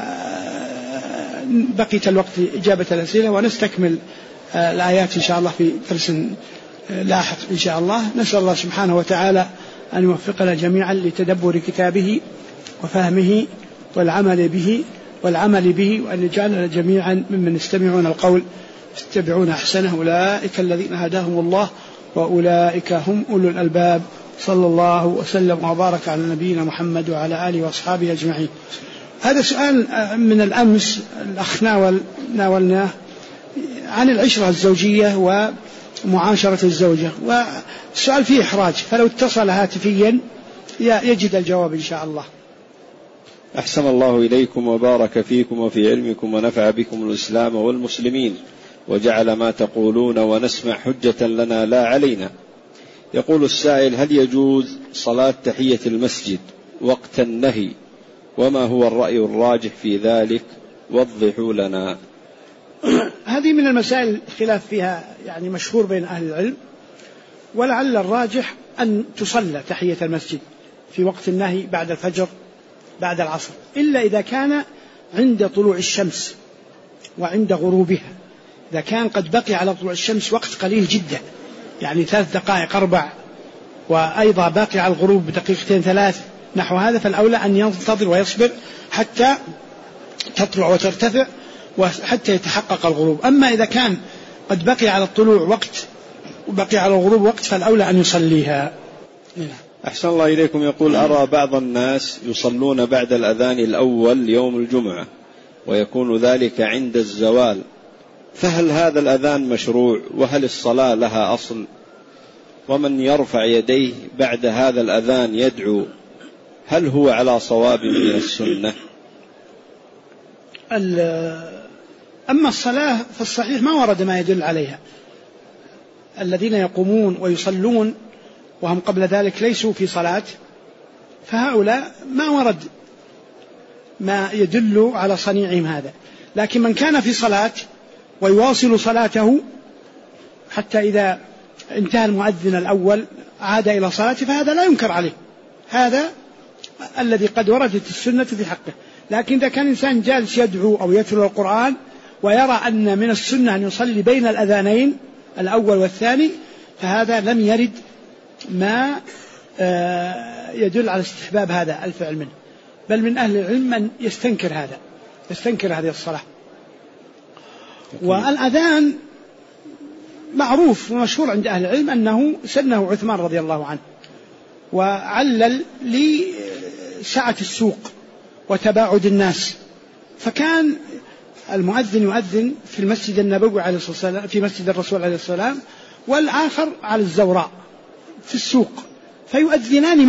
وبقية الوقت إجابة الأسئلة، ونستكمل الآيات إن شاء الله في درس لاحق إن شاء الله. نسأل الله سبحانه وتعالى أن يوفقنا جميعا لتدبر كتابه وفهمه والعمل به والعمل به، وأن يجعلنا جميعا ممن يستمعون القول يتبعون أحسنه. أولئك الذين هداهم الله وأولئك هم أولو الألباب. صلى الله وسلم وبارك على نبينا محمد وعلى آله وأصحابه أجمعين. هذا سؤال من الأمس الأخ ناولناه عن العشرة الزوجية ومعاشرة الزوجة، والسؤال فيه إحراج، فلو اتصل هاتفيا يجد الجواب إن شاء الله. أحسن الله إليكم وبارك فيكم وفي علمكم ونفع بكم الإسلام والمسلمين، وجعل ما تقولون ونسمع حجة لنا لا علينا. يقول السائل: هل يجوز صلاة تحية المسجد وقت النهي؟ وما هو الرأي الراجح في ذلك؟ وضحوا لنا. هذه من المسائل خلاف فيها يعني مشهور بين أهل العلم، ولعل الراجح أن تصلى تحية المسجد في وقت النهي بعد الفجر بعد العصر، إلا إذا كان عند طلوع الشمس وعند غروبها. إذا كان قد بقي على طلوع الشمس وقت قليل جدا، يعني 3 دقائق 4، وأيضا باقي على الغروب بدقيقتين 3 نحو هذا، فالأولى أن ينتظر ويصبر حتى تطلع وترتفع وحتى يتحقق الغروب. أما إذا كان قد بقي على الطلوع وقت وبقي على الغروب وقت فالأولى أن يصليها. أحسن الله إليكم. يقول: أرى بعض الناس يصلون بعد الأذان الأول يوم الجمعة ويكون ذلك عند الزوال، فهل هذا الأذان مشروع؟ وهل الصلاة لها أصل؟ ومن يرفع يديه بعد هذا الأذان يدعو، هل هو على صواب من السنة؟ أما الصلاة فالصحيح ما ورد ما يدل عليها. الذين يقومون ويصلون وهم قبل ذلك ليسوا في صلاة، فهؤلاء ما ورد ما يدل على صنيعهم هذا. لكن من كان في صلاة ويواصل صلاته حتى إذا انتهى المؤذن الأول عاد إلى صلاته، فهذا لا ينكر عليه، هذا الذي قد وردت السنة في حقه. لكن إذا كان إنسان جالس يدعو أو يتلو القرآن ويرى أن من السنة أن يصلي بين الأذانين الأول والثاني، فهذا لم يرد ما يدل على استحباب هذا الفعل منه، بل من أهل العلم من يستنكر هذه الصلاة. والأذان معروف ومشهور عند أهل العلم أنه سنه عثمان رضي الله عنه، وعلل لسعة السوق وتباعد الناس، فكان المؤذن يؤذن في المسجد النبوي عليه الصلاة والسلام، في مسجد الرسول عليه الصلاة والسلام، والآخر على الزوراء في السوق، فيؤذنان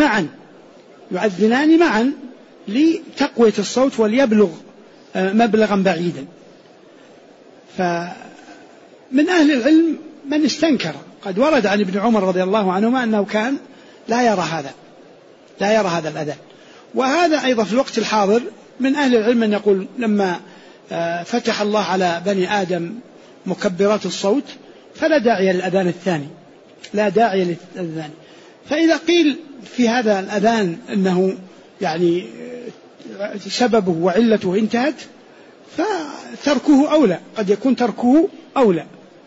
معا لتقوية الصوت وليبلغ مبلغا بعيدا. فمن أهل العلم من استنكر، قد ورد عن ابن عمر رضي الله عنهما أنه كان لا يرى هذا الأذان. وهذا أيضا في الوقت الحاضر من أهل العلم من يقول لما فتح الله على بني آدم مكبرات الصوت فلا داعي للأذان الثاني، فإذا قيل في هذا الأذان أنه يعني سببه وعلته انتهت، فتركه أولى، قد يكون تركه أولى،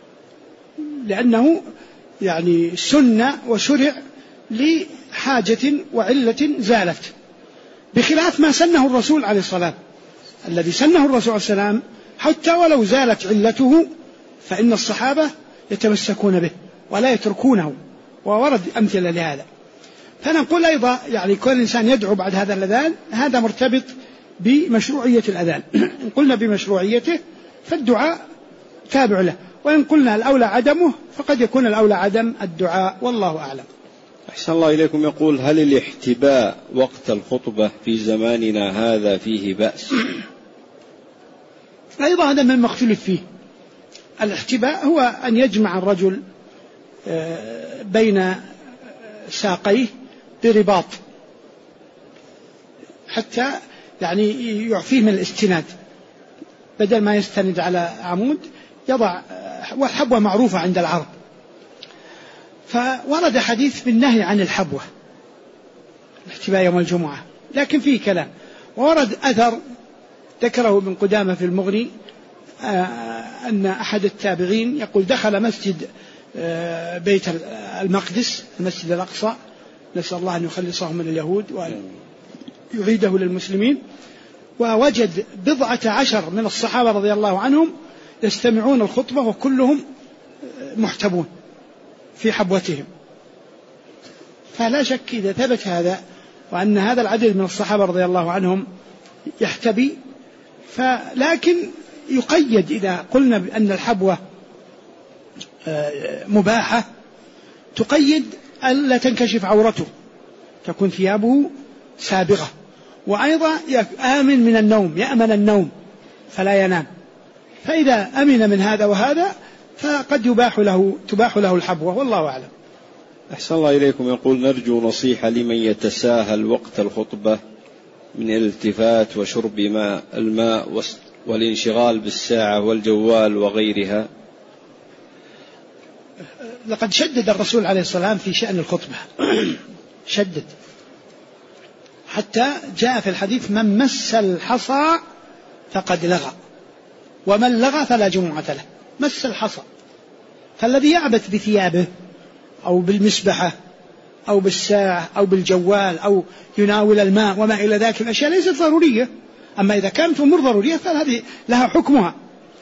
لأنه يعني سنة وشرع لحاجة وعلة زالت، بخلاف ما سنه الرسول عليه الصلاة، الذي سنه الرسول عليه السلام حتى ولو زالت علته فإن الصحابة يتمسكون به ولا يتركونه، وورد أمثلة لهذا. فنقول أيضا يعني كل إنسان يدعو بعد هذا الأذان هذا مرتبط بمشروعية الأذان. إن قلنا بمشروعيته فالدعاء تابع له، وإن قلنا الأولى عدمه فقد يكون الأولى عدم الدعاء، والله أعلم. أحسن الله إليكم. يقول: هل الاحتباء وقت الخطبة في زماننا هذا فيه بأس؟ أيضا هذا من مختلف فيه. الاحتباء هو أن يجمع الرجل بين ساقيه برباط حتى يعني يعفيه من الاستناد، بدل ما يستند على عمود يضع، والحبوة معروفة عند العرب، فورد حديث بالنهي عن الحبوة الاحتباء يوم الجمعة، لكن فيه كلام. وورد أثر ذكره ابن قدامة في المغني أن أحد التابعين يقول: دخل مسجد بيت المقدس المسجد الأقصى، نسأل الله أن يخلصه من اليهود وأن يعيده للمسلمين، ووجد 19 من الصحابة رضي الله عنهم يستمعون الخطبة وكلهم محتبون في حبوتهم. فلا شك إذا ثبت هذا وأن هذا العدد من الصحابة رضي الله عنهم يحتبي، لكن يقيد إذا قلنا بأن الحبوة مباحة تقيد ألا تنكشف عورته، تكون ثيابه سابغة، وأيضا آمن من النوم، يأمن النوم فلا ينام. فإذا أمن من هذا وهذا فقد تباح له الحبوة، والله أعلم. أحسن الله إليكم. يقول: نرجو نصيحة لمن يتساهل وقت الخطبة من الالتفات وشرب الماء والانشغال بالساعة والجوال وغيرها. لقد شدد الرسول عليه الصلاة والسلام في شأن الخطبة شدد، حتى جاء في الحديث: من مس الحصى فقد لغى، ومن لغى فلا جمعة له. مس الحصى، فالذي يعبث بثيابه أو بالمسبحة أو بالساعة أو بالجوال أو يناول الماء وما إلى ذلك الأشياء ليست ضرورية. أما إذا كانت أمور ضرورية فهذه لها حكمها.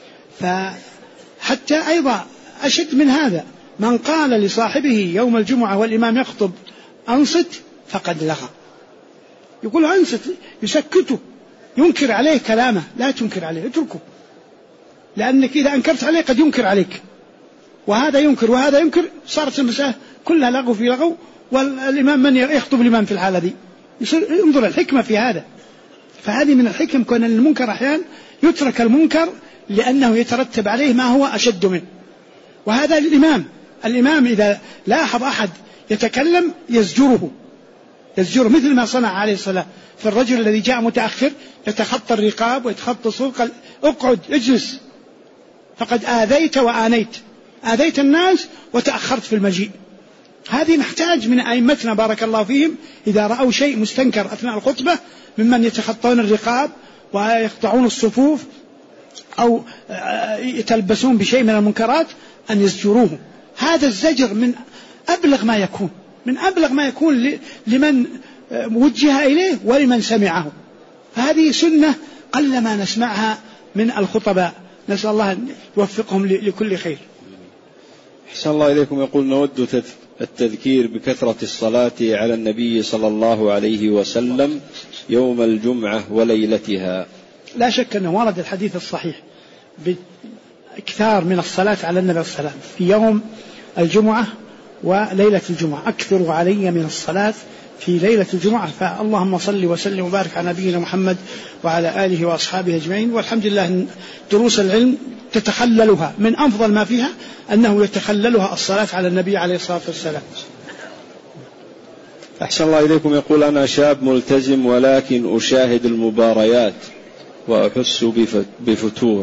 فحتى أيضا أشد من هذا: من قال لصاحبه يوم الجمعة والإمام يخطب: أنصت، فقد لغى. يقول أنصت، يسكته، ينكر عليه كلامه. لا تنكر عليه، اتركه، لأنك إذا أنكرت عليه قد ينكر عليك، وهذا ينكر وهذا ينكر، صارت المسألة كلها لغو في لغو. والإمام من يخطب الإمام في الحالة دي؟ انظر الحكمة في هذا. فهذه من الحكم، كون المنكر أحيانا يترك المنكر لأنه يترتب عليه ما هو أشد منه. وهذا الإمام إذا لاحظ أحد يتكلم يزجره مثل ما صنع عليه الصلاة في الرجل الذي جاء متأخر يتخطى الرقاب ويتخطى السوق: اقعد، اجلس، فقد آذيت وآنيت، آذيت الناس وتأخرت في المجيء. هذه نحتاج من أئمتنا بارك الله فيهم إذا رأوا شيء مستنكر أثناء الخطبة ممن يتخطون الرقاب ويقطعون الصفوف أو يتلبسون بشيء من المنكرات أن يزجروه. هذا الزجر من أبلغ ما يكون لمن وجه إليه ولمن سمعه. فهذه سنة قلما نسمعها من الخطباء، نسأل الله أن يوفقهم لكل خير. أحسن الله إليكم. يقول: نود التذكير بكثرة الصلاة على النبي صلى الله عليه وسلم يوم الجمعة وليلتها. لا شك أنه ورد الحديث الصحيح بإكثار من الصلاة على النبي صلى الله عليه وسلم في يوم الجمعة وليلة الجمعة. أكثروا علي من الصلاة في ليلة الجمعة. فاللهم صل وسلم وبارك على نبينا محمد وعلى آله وأصحابه أجمعين. والحمد لله دروس العلم تتخللها، من أفضل ما فيها أنه يتخللها الصلاة على النبي عليه الصلاة والسلام. أحسن الله إليكم. يقول: أنا شاب ملتزم ولكن أشاهد المباريات وأحس بفتور.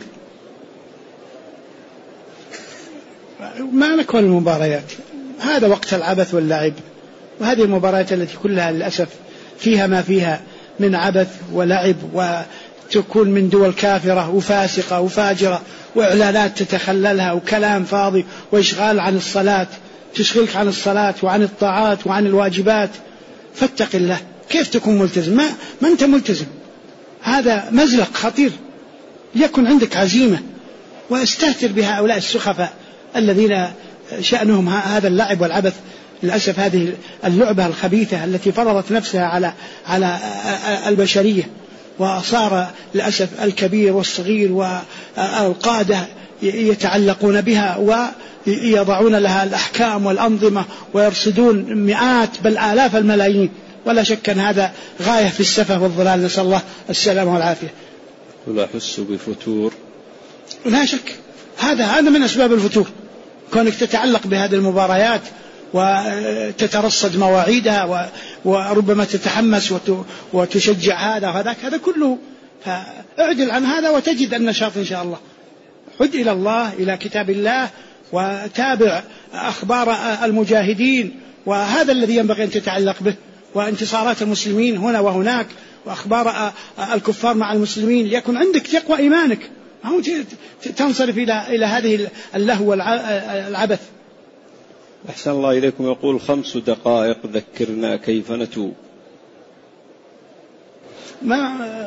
ما نكون المباريات، هذا وقت العبث واللعب، وهذه المباريات التي كلها للأسف فيها ما فيها من عبث ولعب، وتكون من دول كافرة وفاسقة وفاجرة، وإعلانات تتخللها، وكلام فاضي، وإشغال عن الصلاة، تشغلك عن الصلاة وعن الطاعات وعن الواجبات. فاتق الله. كيف تكون ملتزم؟ ما أنت ملتزم. هذا مزلق خطير. ليكن عندك عزيمة، واستهتر بهؤلاء السخفاء الذين شأنهم هذا اللعب والعبث. للأسف هذه اللعبة الخبيثة التي فرضت نفسها على البشرية، وصار للأسف الكبير والصغير والقادة يتعلقون بها ويضعون لها الأحكام والأنظمة ويرصدون مئات بل آلاف الملايين. ولا شك أن هذا غاية في السفه والضلال، نسأل الله السلامة والعافية. ولا أحس بفتور. لا شك هذا من أسباب الفتور، كونك تتعلق بهذه المباريات وتترصد مواعيدها وربما تتحمس وتشجع هذا وهذاك، هذا كله. فاعدل عن هذا وتجد النشاط إن شاء الله. عد إلى الله، إلى كتاب الله، وتابع أخبار المجاهدين، وهذا الذي ينبغي أن تتعلق به، وانتصارات المسلمين هنا وهناك، وأخبار الكفار مع المسلمين. ليكن عندك تقوى إيمانك، أو تنصرف إلى هذه اللهو والعبث. أحسن الله إليكم. يقول: 5 دقائق ذكرنا كيف نتوب.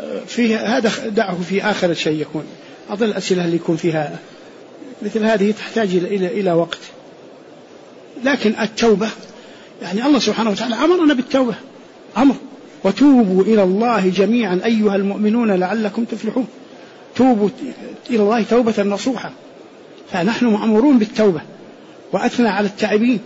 فيه هذا دعه في آخر الشيء يكون. أظن الأسئلة اللي يكون فيها مثل هذه تحتاج إلى وقت. لكن التوبة يعني الله سبحانه وتعالى أمرنا بالتوبة أمر، وتوبوا إلى الله جميعا أيها المؤمنون لعلكم تفلحون. توبوا إلى الله توبة نصوحة. فنحن مأمورون بالتوبة. وأثنى على التائبين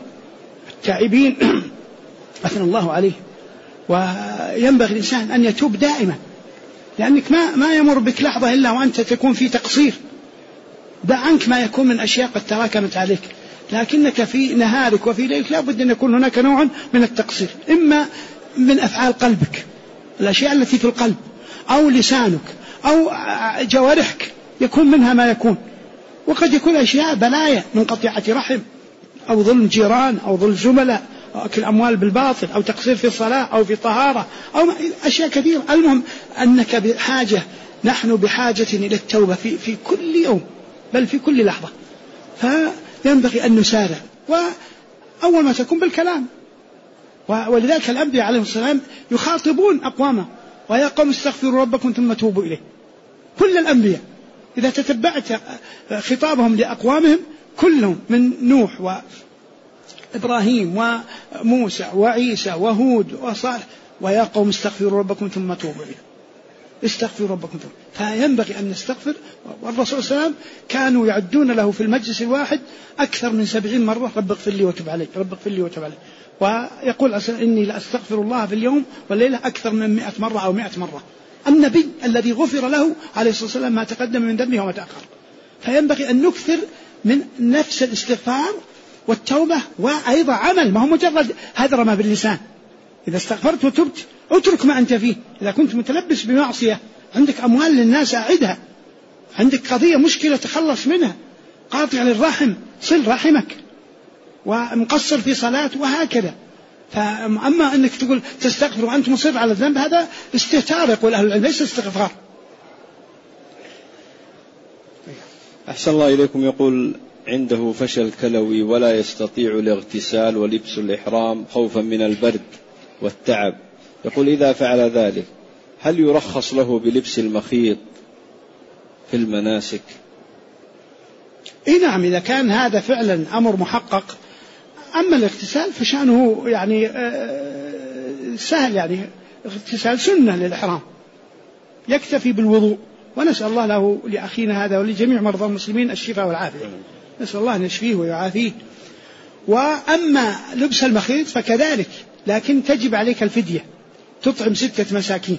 أثنى الله عليه. وينبغي الإنسان أن يتوب دائما، لأنك ما يمر بك لحظة إلا وأنت تكون في تقصير. دع عنك ما يكون من أشياء قد تراكمت عليك، لكنك في نهارك وفي ليلك لابد أن يكون هناك نوع من التقصير، إما من أفعال قلبك، الأشياء التي في القلب، أو لسانك، أو جوارحك يكون منها ما يكون. وقد يكون أشياء بلايا من قطيعة رحم، أو ظلم جيران، أو ظلم زملاء، أو أكل أموال بالباطل، أو تقصير في الصلاة، أو في طهارة، أو أشياء كثيرة. المهم أنك بحاجة، نحن بحاجة إلى التوبة في كل يوم، بل في كل لحظة. فينبغي أن نسارع، وأول ما تكون بالكلام. ولذلك الأنبياء عليهم السلام يخاطبون أقوامهم: ويا قوم استغفروا ربكم ثم توبوا إليه. كل الأنبياء إذا تتبعت خطابهم لأقوامهم كلهم، من نوح وإبراهيم وموسى وعيسى وهود وصالح: ويا قوم استغفروا ربكم ثم توبوا إليه. استغفروا ربكم ثم. فينبغي أن نستغفر. والرسول صلى الله عليه وسلم كانوا يعدون له في المجلس الواحد أكثر من 70 مرة: رب اغفر لي وتب علي، رب اغفر لي وتب علي. ويقول إني لأستغفر الله في اليوم والليلة أكثر من 100 مرة أو 100 مرة. النبي الذي غفر له عليه الصلاة والسلام ما تقدم من ذنبه وما تأخر. فينبغي أن نكثر من نفس الاستغفار والتوبة، وأيضا عمل، ما هو مجرد هذرمة باللسان. إذا استغفرت وتبت اترك ما أنت فيه. إذا كنت متلبس بمعصية، عندك أموال للناس أعدها، عندك قضية مشكلة تخلص منها، قاطع للرحم صل رحمك، ومقصر في صلاة، وهكذا. فأما أنك تقول تستغفر وأنت مصر على الذنب، هذا استهتار يقول أهل العلم، ليس استغفار. أحسن الله إليكم. يقول عنده فشل كلوي ولا يستطيع الاغتسال ولبس الإحرام خوفا من البرد والتعب. يقول إذا فعل ذلك هل يرخص له بلبس المخيط في المناسك؟ نعم، إذا كان هذا فعلا أمر محقق. أما الاغتسال فشأنه يعني سهل، يعني اغتسال سنة للإحرام، يكتفي بالوضوء. ونسأل الله له لأخينا هذا ولجميع مرضى المسلمين الشفاء والعافية، نسأل الله أن يشفيه ويعافيه. وأما لبس المخيط فكذلك، لكن تجب عليك الفدية، تطعم 6 مساكين،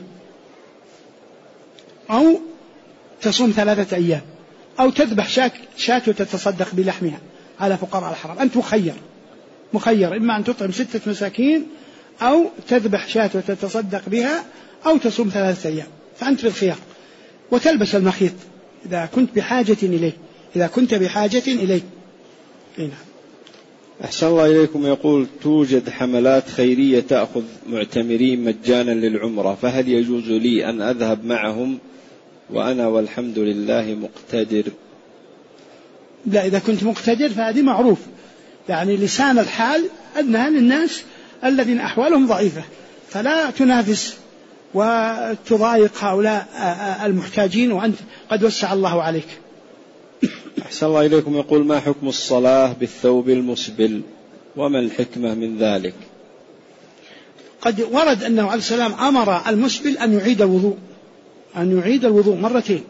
أو تصوم 3 أيام، أو تذبح شاة وتتصدق بلحمها على فقراء الحرم. أنت مخير، إما أن تطعم 6 مساكين، أو تذبح شاة وتتصدق بها، أو تصوم 3 أيام، فأنت بالخيار. وتلبس المخيط إذا كنت بحاجة إليه. نعم. أحسن الله إليكم. يقول توجد حملات خيرية تأخذ معتمرين مجانا للعمرة، فهل يجوز لي أن أذهب معهم وأنا والحمد لله مقتدر؟ لا، إذا كنت مقتدر فهذه معروف، يعني لسان الحال أنها للناس الذين أحوالهم ضعيفة، فلا تنافس وتضايق هؤلاء المحتاجين، وأنت قد وسع الله عليك. أحسن الله إليكم. يقول ما حكم الصلاة بالثوب المسبل وما الحكمة من ذلك؟ قد ورد أنه عليه السلام أمر المسبل أن يعيد الوضوء 2 مرتين،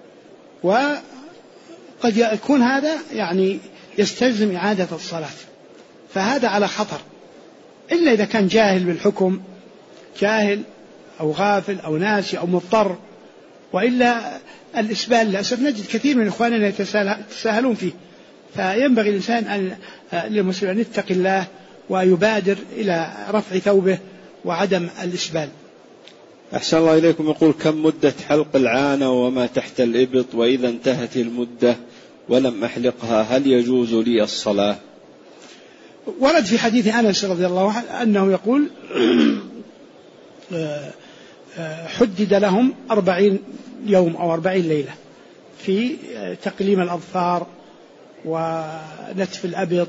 وقد يكون هذا يعني يستلزم إعادة الصلاة، فهذا على خطر، إلا إذا كان جاهل بالحكم، جاهل أو غافل أو ناسي أو مضطر. وإلا الإسبال للأسف نجد كثير من إخواننا يتساهلون فيه. فينبغي الإنسان للمسلم أن يتقي الله ويبادر إلى رفع ثوبه وعدم الإسبال. أحسن الله إليكم. يقول كم مدة حلق العانة وما تحت الإبط، وإذا انتهت المدة ولم أحلقها هل يجوز لي الصلاة؟ ورد في حديث أنس رضي الله عنه أنه يقول حدد لهم 40 يوم أو 40 ليلة في تقليم الأظفار ونتف الأبط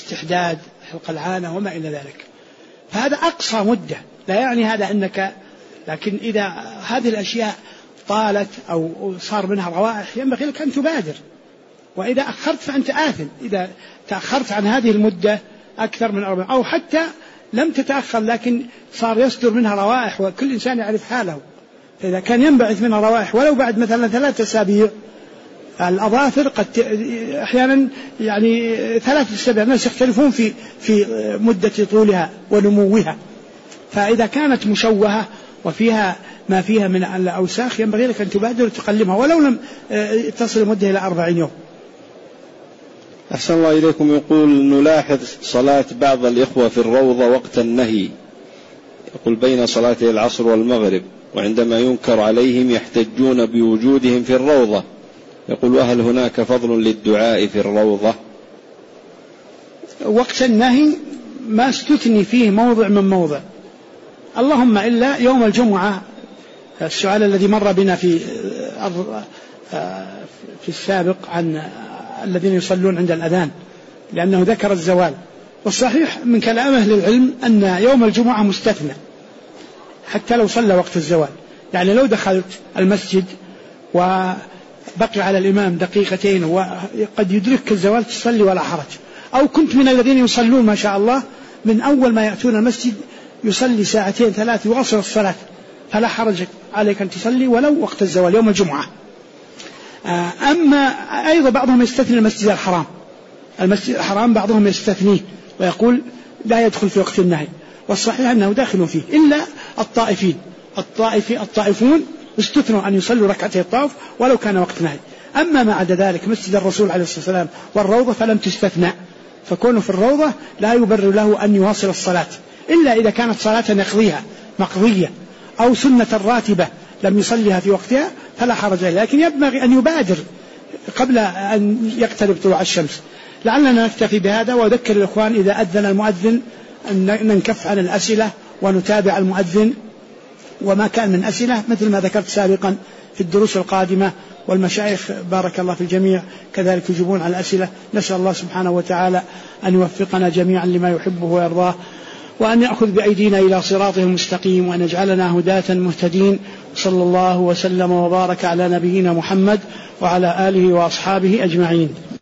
واستحداد حلق العانة وما إلى ذلك. فهذا أقصى مدة، لا يعني هذا أنك لكن إذا هذه الأشياء طالت أو صار منها روائح ينبغي لك أن تبادر، وإذا أخرت فأنت آثم. إذا تأخرت عن هذه المدة أكثر من 40 أو حتى لم تتأخر لكن صار يصدر منها روائح وكل إنسان يعرف حاله، فإذا كان ينبعث منها روائح ولو بعد مثلا 3 أسابيع، الأظافر قد أحيانا يعني 3 أسابيع الناس يختلفون في مدة طولها ونموها، فإذا كانت مشوهة وفيها ما فيها من الأوساخ ينبغي لك أن تبادر وتقلمها ولو لم تصل المدة إلى 40 يوم. أحسن الله إليكم. يقول نلاحظ صلاة بعض الإخوة في الروضة وقت النهي، يقول بين صلاتي العصر والمغرب، وعندما ينكر عليهم يحتجون بوجودهم في الروضة. يقول وهل هناك فضل للدعاء في الروضة؟ وقت النهي ما استثني فيه موضع من موضع، اللهم إلا يوم الجمعة. السؤال الذي مر بنا في السابق عن الذين يصلون عند الأذان لأنه ذكر الزوال، والصحيح من كلام أهل العلم أن يوم الجمعة مستثنى حتى لو صلى وقت الزوال. يعني لو دخلت المسجد وبقي على الإمام 2 دقيقة وقد يدرك الزوال تصلي ولا حرج، أو كنت من الذين يصلون ما شاء الله من أول ما يأتون المسجد يصلي 2 3 يواصل الصلاة، فلا حرج عليك أن تصلي ولو وقت الزوال يوم الجمعة. أما أيضا بعضهم يستثني المسجد الحرام، المسجد الحرام بعضهم يستثنيه ويقول لا يدخل في وقت النهي، والصحيح أنه داخل فيه إلا الطائفون استثنوا أن يصلوا 2 ركعتي الطواف ولو كان وقت نهي. أما ما عدا ذلك مسجد الرسول عليه الصلاة والسلام والروضة فلم تستثنى، فكونه في الروضة لا يبرر له أن يواصل الصلاة إلا إذا كانت صلاة مقضية أو سنة راتبة لم يصليها في وقتها فلا حرج عليه، لكن ينبغي أن يبادر قبل أن يقترب طلوع الشمس. لعلنا نكتفي بهذا، وأذكر الإخوان إذا أذن المؤذن أن ننكف عن الأسئلة ونتابع المؤذن، وما كان من أسئلة مثل ما ذكرت سابقا في الدروس القادمة، والمشايخ بارك الله في الجميع كذلك يجيبون على الأسئلة. نسأل الله سبحانه وتعالى أن يوفقنا جميعا لما يحبه ويرضاه، وأن يأخذ بأيدينا إلى صراطه المستقيم، وأن يجعلنا هداة مهتدين. صلى الله وسلم وبارك على نبينا محمد وعلى آله وأصحابه أجمعين.